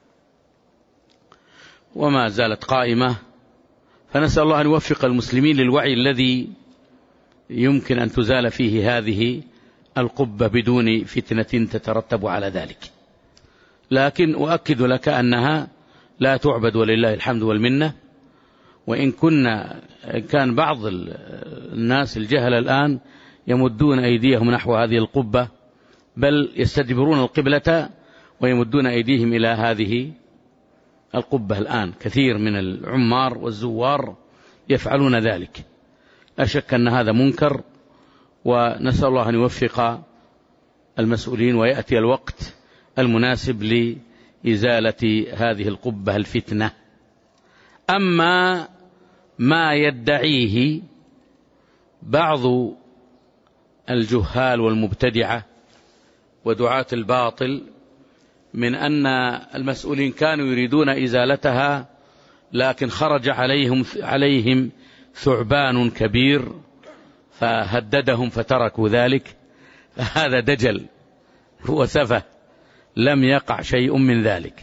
وما زالت قائمة. فنسأل الله أن يوفق المسلمين للوعي الذي يمكن أن تزال فيه هذه القبة بدون فتنة تترتب على ذلك. لكن أؤكد لك أنها لا تعبد ولله الحمد والمنة، وإن كان بعض الناس الجهل الآن يمدون أيديهم نحو هذه القبة، بل يستدبرون القبلة ويمدون أيديهم إلى هذه القبة الآن. كثير من العمار والزوار يفعلون ذلك. لا شك أن هذا منكر، ونسأل الله أن يوفق المسؤولين ويأتي الوقت المناسب لإزالة هذه القبة الفتنة. أما ما يدعيه بعض الجهال والمبتدعة ودعاة الباطل من أن المسؤولين كانوا يريدون إزالتها لكن خرج عليهم ثعبان كبير فهددهم فتركوا ذلك، هذا دجل وسفه، لم يقع شيء من ذلك.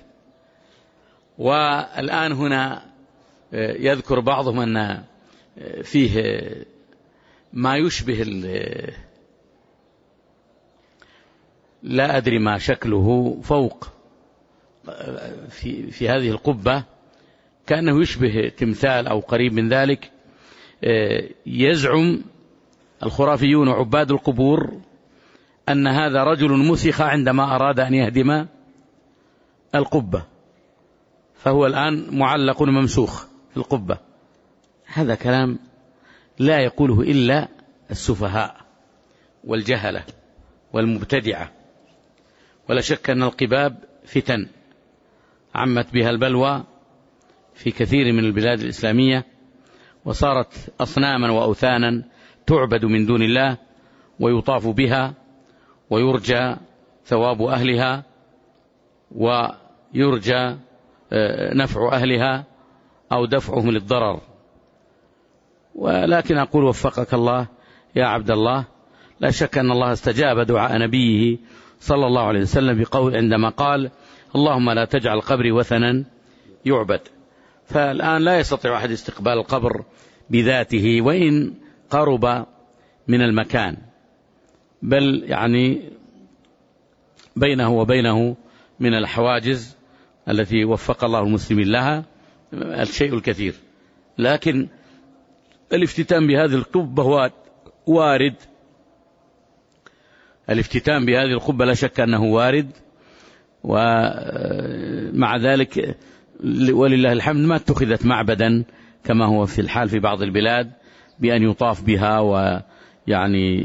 والآن هنا يذكر بعضهم أن فيه ما يشبه لا أدري ما شكله فوق في هذه القبة، كأنه يشبه تمثال أو قريب من ذلك. يزعم الخرافيون وعباد القبور أن هذا رجل مسخ عندما أراد أن يهدم القبة، فهو الآن معلق ممسوخ في القبة. هذا كلام لا يقوله إلا السفهاء والجهلة والمبتدعة، ولا شك أن القباب فتن عمت بها البلوى في كثير من البلاد الإسلامية، وصارت أصناما وأوثانا تعبد من دون الله، ويطاف بها ويرجى ثواب أهلها ويرجى نفع أهلها أو دفعهم للضرر. ولكن أقول وفقك الله يا عبد الله، لا شك أن الله استجاب دعاء نبيه صلى الله عليه وسلم بقول عندما قال اللهم لا تجعل قبري وثنا يعبد. فالآن لا يستطيع أحد استقبال القبر بذاته وإن قرب من المكان، بل يعني بينه وبينه من الحواجز التي وفق الله المسلمين لها الشيء الكثير. لكن الافتتان بهذه القبة وارد، الافتتان بهذه القبة لا شك أنه وارد، ومع ذلك ولله الحمد ما اتخذت معبدا كما هو في الحال في بعض البلاد بأن يطاف بها ويعني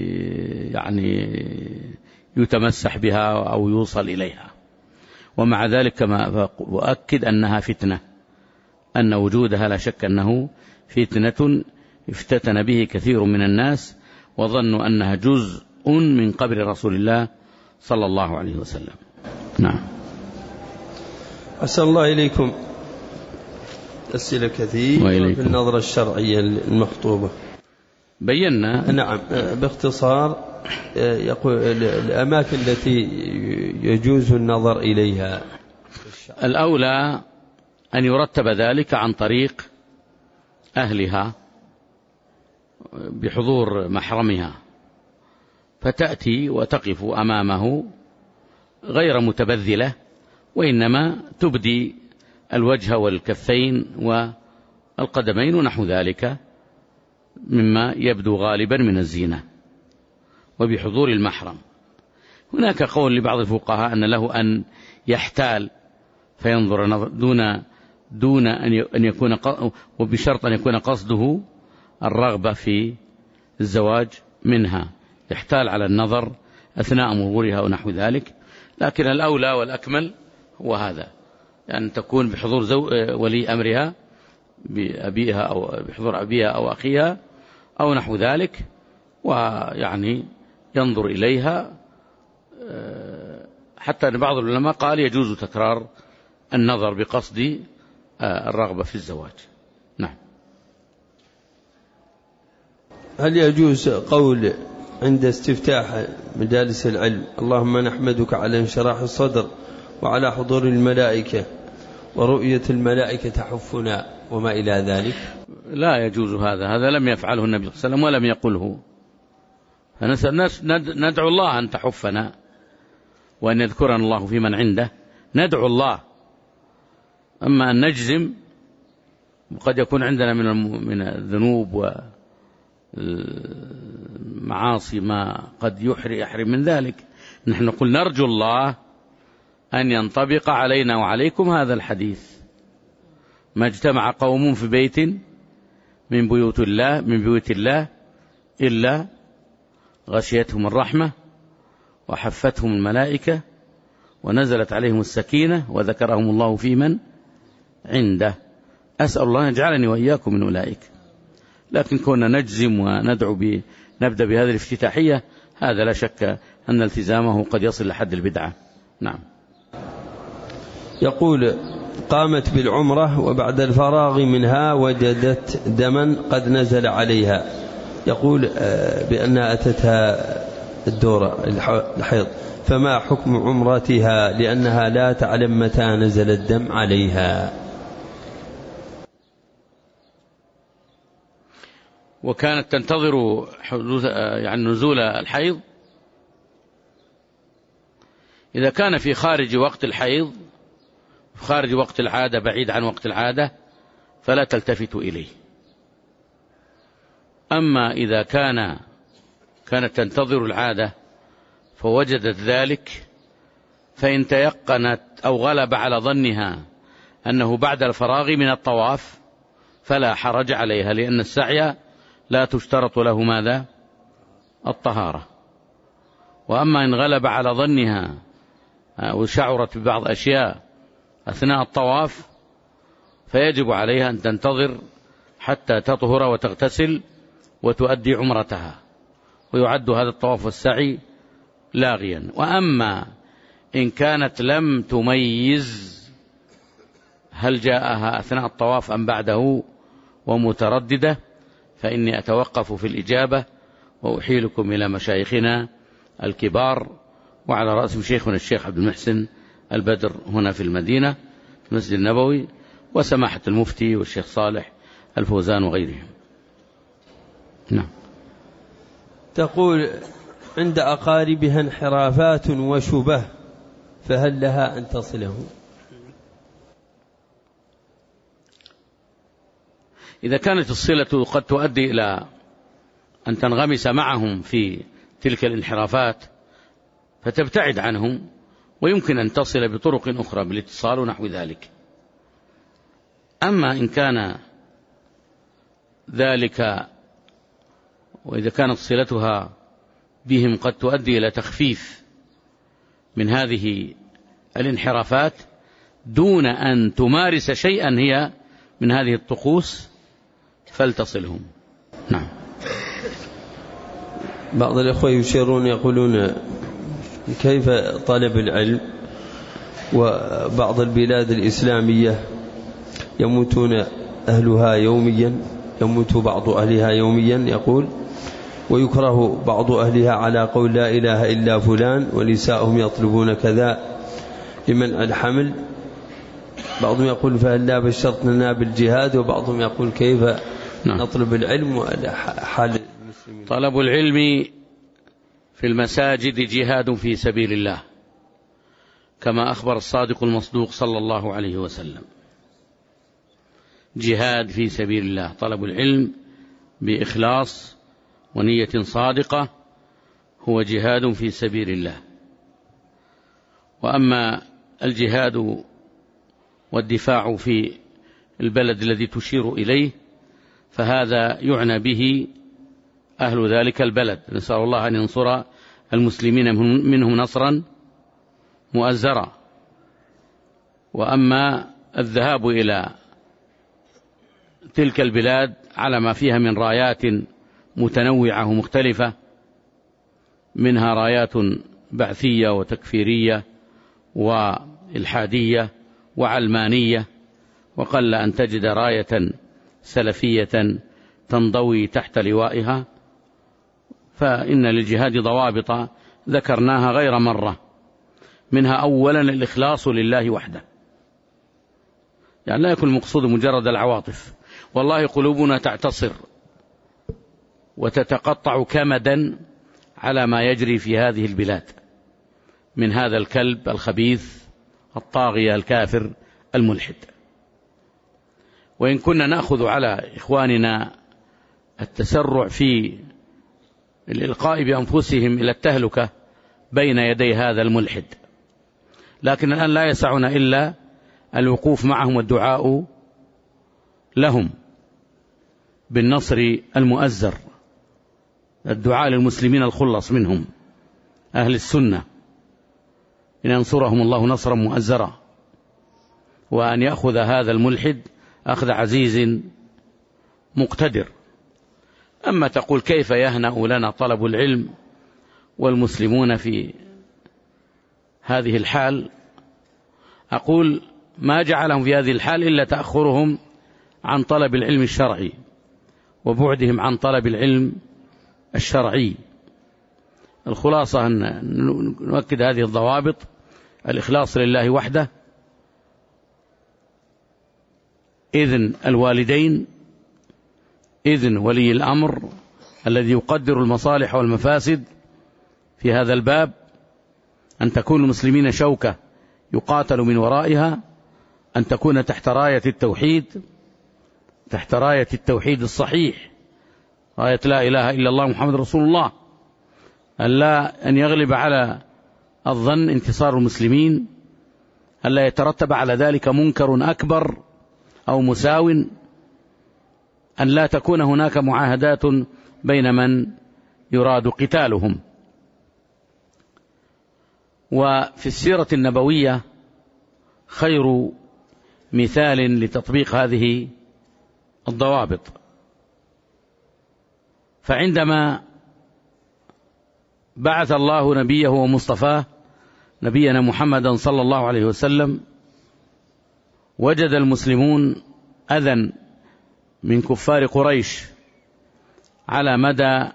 يتمسح بها أو يوصل إليها. ومع ذلك كما أؤكد أنها فتنة، أن وجودها لا شك أنه فتنة افتتن به كثير من الناس وظنوا أنها جزء من قبر رسول الله صلى الله عليه وسلم. نعم. أسأل الله إليكم أسئلة كثيرة في النظرة الشرعية المخطوبة بينا. نعم باختصار. يقول الأماكن التي يجوز النظر إليها الأولى أن يرتب ذلك عن طريق أهلها بحضور محرمها، فتأتي وتقف أمامه غير متبذلة، وإنما تبدي الوجه والكفين والقدمين ونحو ذلك مما يبدو غالبا من الزينة، وبحضور المحرم. هناك قول لبعض الفقهاء أن له أن يحتال فينظر دون أن يكون، وبشرط أن يكون قصده الرغبة في الزواج منها، يحتال على النظر أثناء مرورها ونحو ذلك. لكن الأولى والأكمل هو هذا، يعني تكون بحضور ولي أمرها بأبيها أو بحضور أبيها أو أخيها أو نحو ذلك، ويعني ينظر إليها. حتى أن بعض العلماء قال يجوز تكرار النظر بقصد الرغبة في الزواج. نعم. هل يجوز قول عند استفتاح مجالس العلم اللهم نحمدك على انشراح الصدر وعلى حضور الملائكة ورؤية الملائكة تحفنا وما إلى ذلك؟ لا يجوز هذا لم يفعله النبي صلى الله عليه وسلم ولم يقله. ندعو الله أن تحفنا وأن يذكرنا الله في من عنده، ندعو الله. أما أن نجزم، وقد يكون عندنا من الذنوب والمعاصي ما قد يحرم من ذلك، نحن نقول نرجو الله أن ينطبق علينا وعليكم هذا الحديث: ما اجتمع قوم في بيت من بيوت الله إلا غشيتهم الرحمة وحفتهم الملائكة ونزلت عليهم السكينة وذكرهم الله في من عنده. أسأل الله أن يجعلني وإياكم من أولئك. لكن كنا نجزم وندعو نبدأ بهذه الافتتاحية، هذا لا شك أن التزامه قد يصل لحد البدعة. نعم. يقول قامت بالعمرة وبعد الفراغ منها وجدت دما قد نزل عليها، يقول بأنها أتتها الدورة الحيض، فما حكم عمرتها لأنها لا تعلم متى نزل الدم عليها؟ وكانت تنتظر يعني نزول الحيض. إذا كان في خارج وقت الحيض، خارج وقت العادة، بعيد عن وقت العادة، فلا تلتفت إليه. أما إذا كانت تنتظر العادة فوجدت ذلك، فإن تيقنت أو غلب على ظنها أنه بعد الفراغ من الطواف فلا حرج عليها، لأن السعي لا تشترط له ماذا؟ الطهارة. وأما إن غلب على ظنها وشعرت ببعض أشياء أثناء الطواف فيجب عليها أن تنتظر حتى تطهر وتغتسل وتؤدي عمرتها، ويعد هذا الطواف والسعي لاغيا. وأما إن كانت لم تميز هل جاءها أثناء الطواف أم بعده ومترددة، فإني أتوقف في الإجابة وأحيلكم إلى مشايخنا الكبار، وعلى رأسهم شيخنا الشيخ عبد المحسن البدر هنا في المدينة في المسجد النبوي، وسماحة المفتي والشيخ صالح الفوزان وغيرهم. نعم. تقول: عند أقاربها انحرافات وشبه، فهل لها أن تصلهم؟ إذا كانت الصلة قد تؤدي إلى أن تنغمس معهم في تلك الانحرافات فتبتعد عنهم، ويمكن أن تصل بطرق أخرى بالاتصال ونحو ذلك. أما إن كان ذلك وإذا كانت صلتها بهم قد تؤدي إلى تخفيف من هذه الانحرافات دون أن تمارس شيئا هي من هذه الطقوس فلتصلهم. نعم. بعض الأخوة يشيرون يقولون: كيف طلب العلم وبعض البلاد الإسلامية يموتون أهلها يوميا، يموت بعض أهلها يوميا يقول، ويكره بعض أهلها على قول لا إله إلا فلان، ونساءهم يطلبون كذا لمنع الحمل. بعضهم يقول: فهل لا بشرتنا بالجهاد؟ وبعضهم يقول: كيف نطلب العلم حال المسلمين؟ طلب العلم في المساجد جهاد في سبيل الله، كما أخبر الصادق المصدوق صلى الله عليه وسلم. جهاد في سبيل الله، طلب العلم بإخلاص ونية صادقة هو جهاد في سبيل الله. وأما الجهاد والدفاع في البلد الذي تشير إليه فهذا يعنى به أهل ذلك البلد، نسأل الله أن ينصر المسلمين منهم نصرا مؤزرا. وأما الذهاب إلى تلك البلاد على ما فيها من رايات متنوعة ومختلفة، منها رايات بعثية وتكفيرية وإلحادية وعلمانية، وقل أن تجد راية سلفية تنضوي تحت لوائها، فإن للجهاد ضوابط ذكرناها غير مرة، منها أولا الإخلاص لله وحده، يعني لا يكون المقصود مجرد العواطف. والله قلوبنا تعتصر وتتقطع كمدا على ما يجري في هذه البلاد من هذا الكلب الخبيث الطاغية الكافر الملحد. وإن كنا نأخذ على إخواننا التسرع في الإلقاء بأنفسهم إلى التهلكة بين يدي هذا الملحد، لكن الآن لا يسعنا إلا الوقوف معهم والدعاء لهم بالنصر المؤزر، الدعاء للمسلمين الخلص منهم أهل السنة إن ينصرهم الله نصرا مؤزرا، وأن يأخذ هذا الملحد أخذ عزيز مقتدر. أما تقول كيف يهنأ لنا طلب العلم والمسلمون في هذه الحال، أقول ما جعلهم في هذه الحال إلا تأخرهم عن طلب العلم الشرعي وبعدهم عن طلب العلم الشرعي. الخلاصة أن نؤكد هذه الضوابط: الإخلاص لله وحده، إذن الوالدين، إذن ولي الأمر الذي يقدر المصالح والمفاسد في هذا الباب، أن تكون المسلمين شوكة يقاتل من ورائها، أن تكون تحت راية التوحيد، تحت راية التوحيد الصحيح، راية لا إله إلا الله محمد رسول الله، أن يغلب على الظن انتصار المسلمين، ألا يترتب على ذلك منكر أكبر أو مساو، أن لا تكون هناك معاهدات بين من يراد قتالهم. وفي السيرة النبوية خير مثال لتطبيق هذه الضوابط. فعندما بعث الله نبيه ومصطفاه نبينا محمدا صلى الله عليه وسلم، وجد المسلمون أذى من كفار قريش على مدى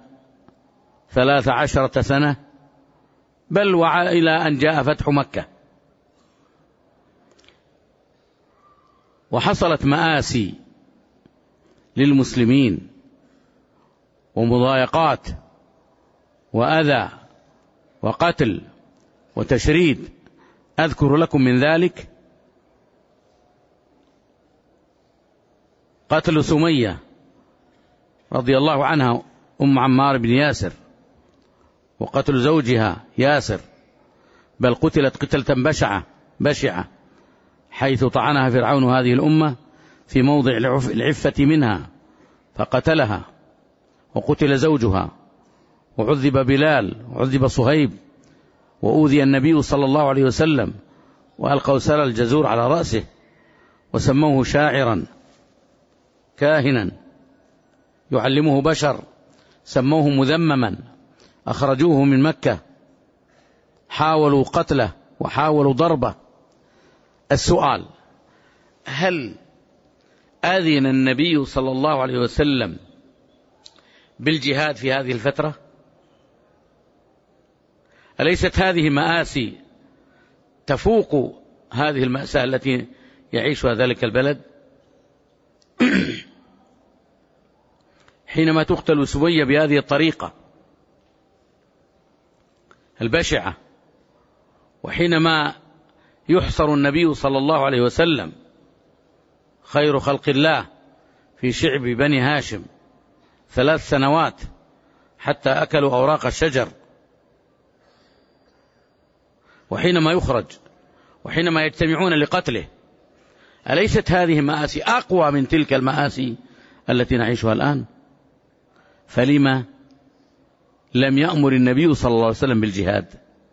13 سنة، بل وإلى أن جاء فتح مكة، وحصلت مآسي للمسلمين ومضايقات وأذى وقتل وتشريد. أذكر لكم من ذلك قتل سمية رضي الله عنها أم عمار بن ياسر، وقتل زوجها ياسر، بل قتلت قتلة بشعة حيث طعنها فرعون هذه الأمة في موضع العفة منها فقتلها، وقتل زوجها، وعذب بلال، وعذب صهيب، وأوذي النبي صلى الله عليه وسلم، وألقوا سل الجزور على رأسه، وسموه شاعرا كاهنا يعلمه بشر، سموه مذمما، أخرجوه من مكة، حاولوا قتله وحاولوا ضربه. السؤال: هل أذن النبي صلى الله عليه وسلم بالجهاد في هذه الفترة؟ أليست هذه مآسي تفوق هذه المأساة التي يعيشها ذلك البلد؟ حينما تقتل سمية بهذه الطريقة البشعة، وحينما يحصر النبي صلى الله عليه وسلم خير خلق الله في شعب بني هاشم 3 سنوات حتى أكلوا أوراق الشجر، وحينما يخرج وحينما يجتمعون لقتله، أليست هذه مآسي أقوى من تلك المآسي التي نعيشها الآن؟ فلما لم يأمر النبي صلى الله عليه وسلم بالجهاد،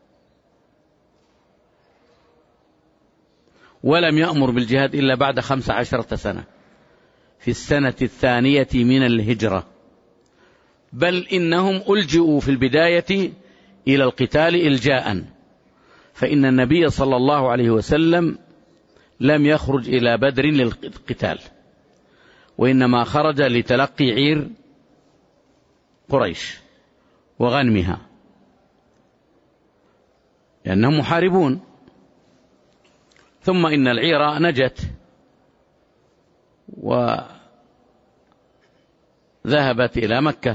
ولم يأمر بالجهاد إلا بعد 15 سنة في السنة 2 من الهجرة، بل إنهم ألجئوا في البداية إلى القتال إلجاء، فإن النبي صلى الله عليه وسلم لم يخرج إلى بدر للقتال، وإنما خرج لتلقي عير قريش وغنمها، لأنهم محاربون. ثم إن العير نجت وذهبت إلى مكة،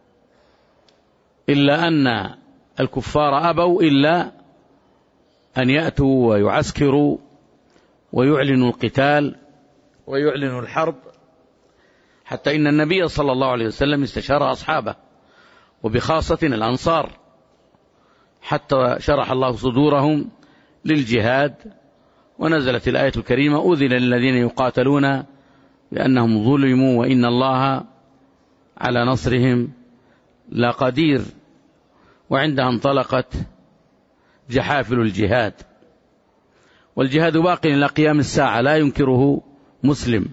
إلا أن الكفار أبوا إلا أن يأتوا ويعسكروا ويعلنوا القتال ويعلنوا الحرب، حتى إن النبي صلى الله عليه وسلم استشار أصحابه وبخاصة الأنصار، حتى شرح الله صدورهم للجهاد، ونزلت الآية الكريمة: أذن للذين يقاتلون بأنهم ظلموا وإن الله على نصرهم لقدير. وعندها انطلقت جحافل الجهاد، والجهاد باق إلى قيام الساعة لا ينكره مسلم،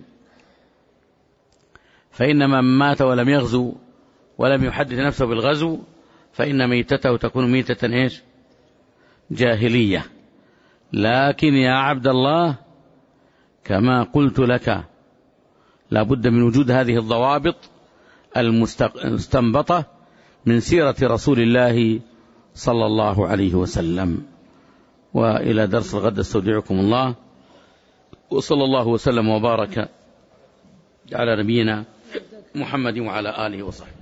فإنما من مات ولم يغزو ولم يحدث نفسه بالغزو فإن ميتته تكون ميتة جاهلية. لكن يا عبد الله كما قلت لك لا بد من وجود هذه الضوابط المستنبطة من سيرة رسول الله صلى الله عليه وسلم. وإلى درس الغد استودعكم الله، وصلى الله وسلم وبارك على نبينا محمد وعلى آله وصحبه.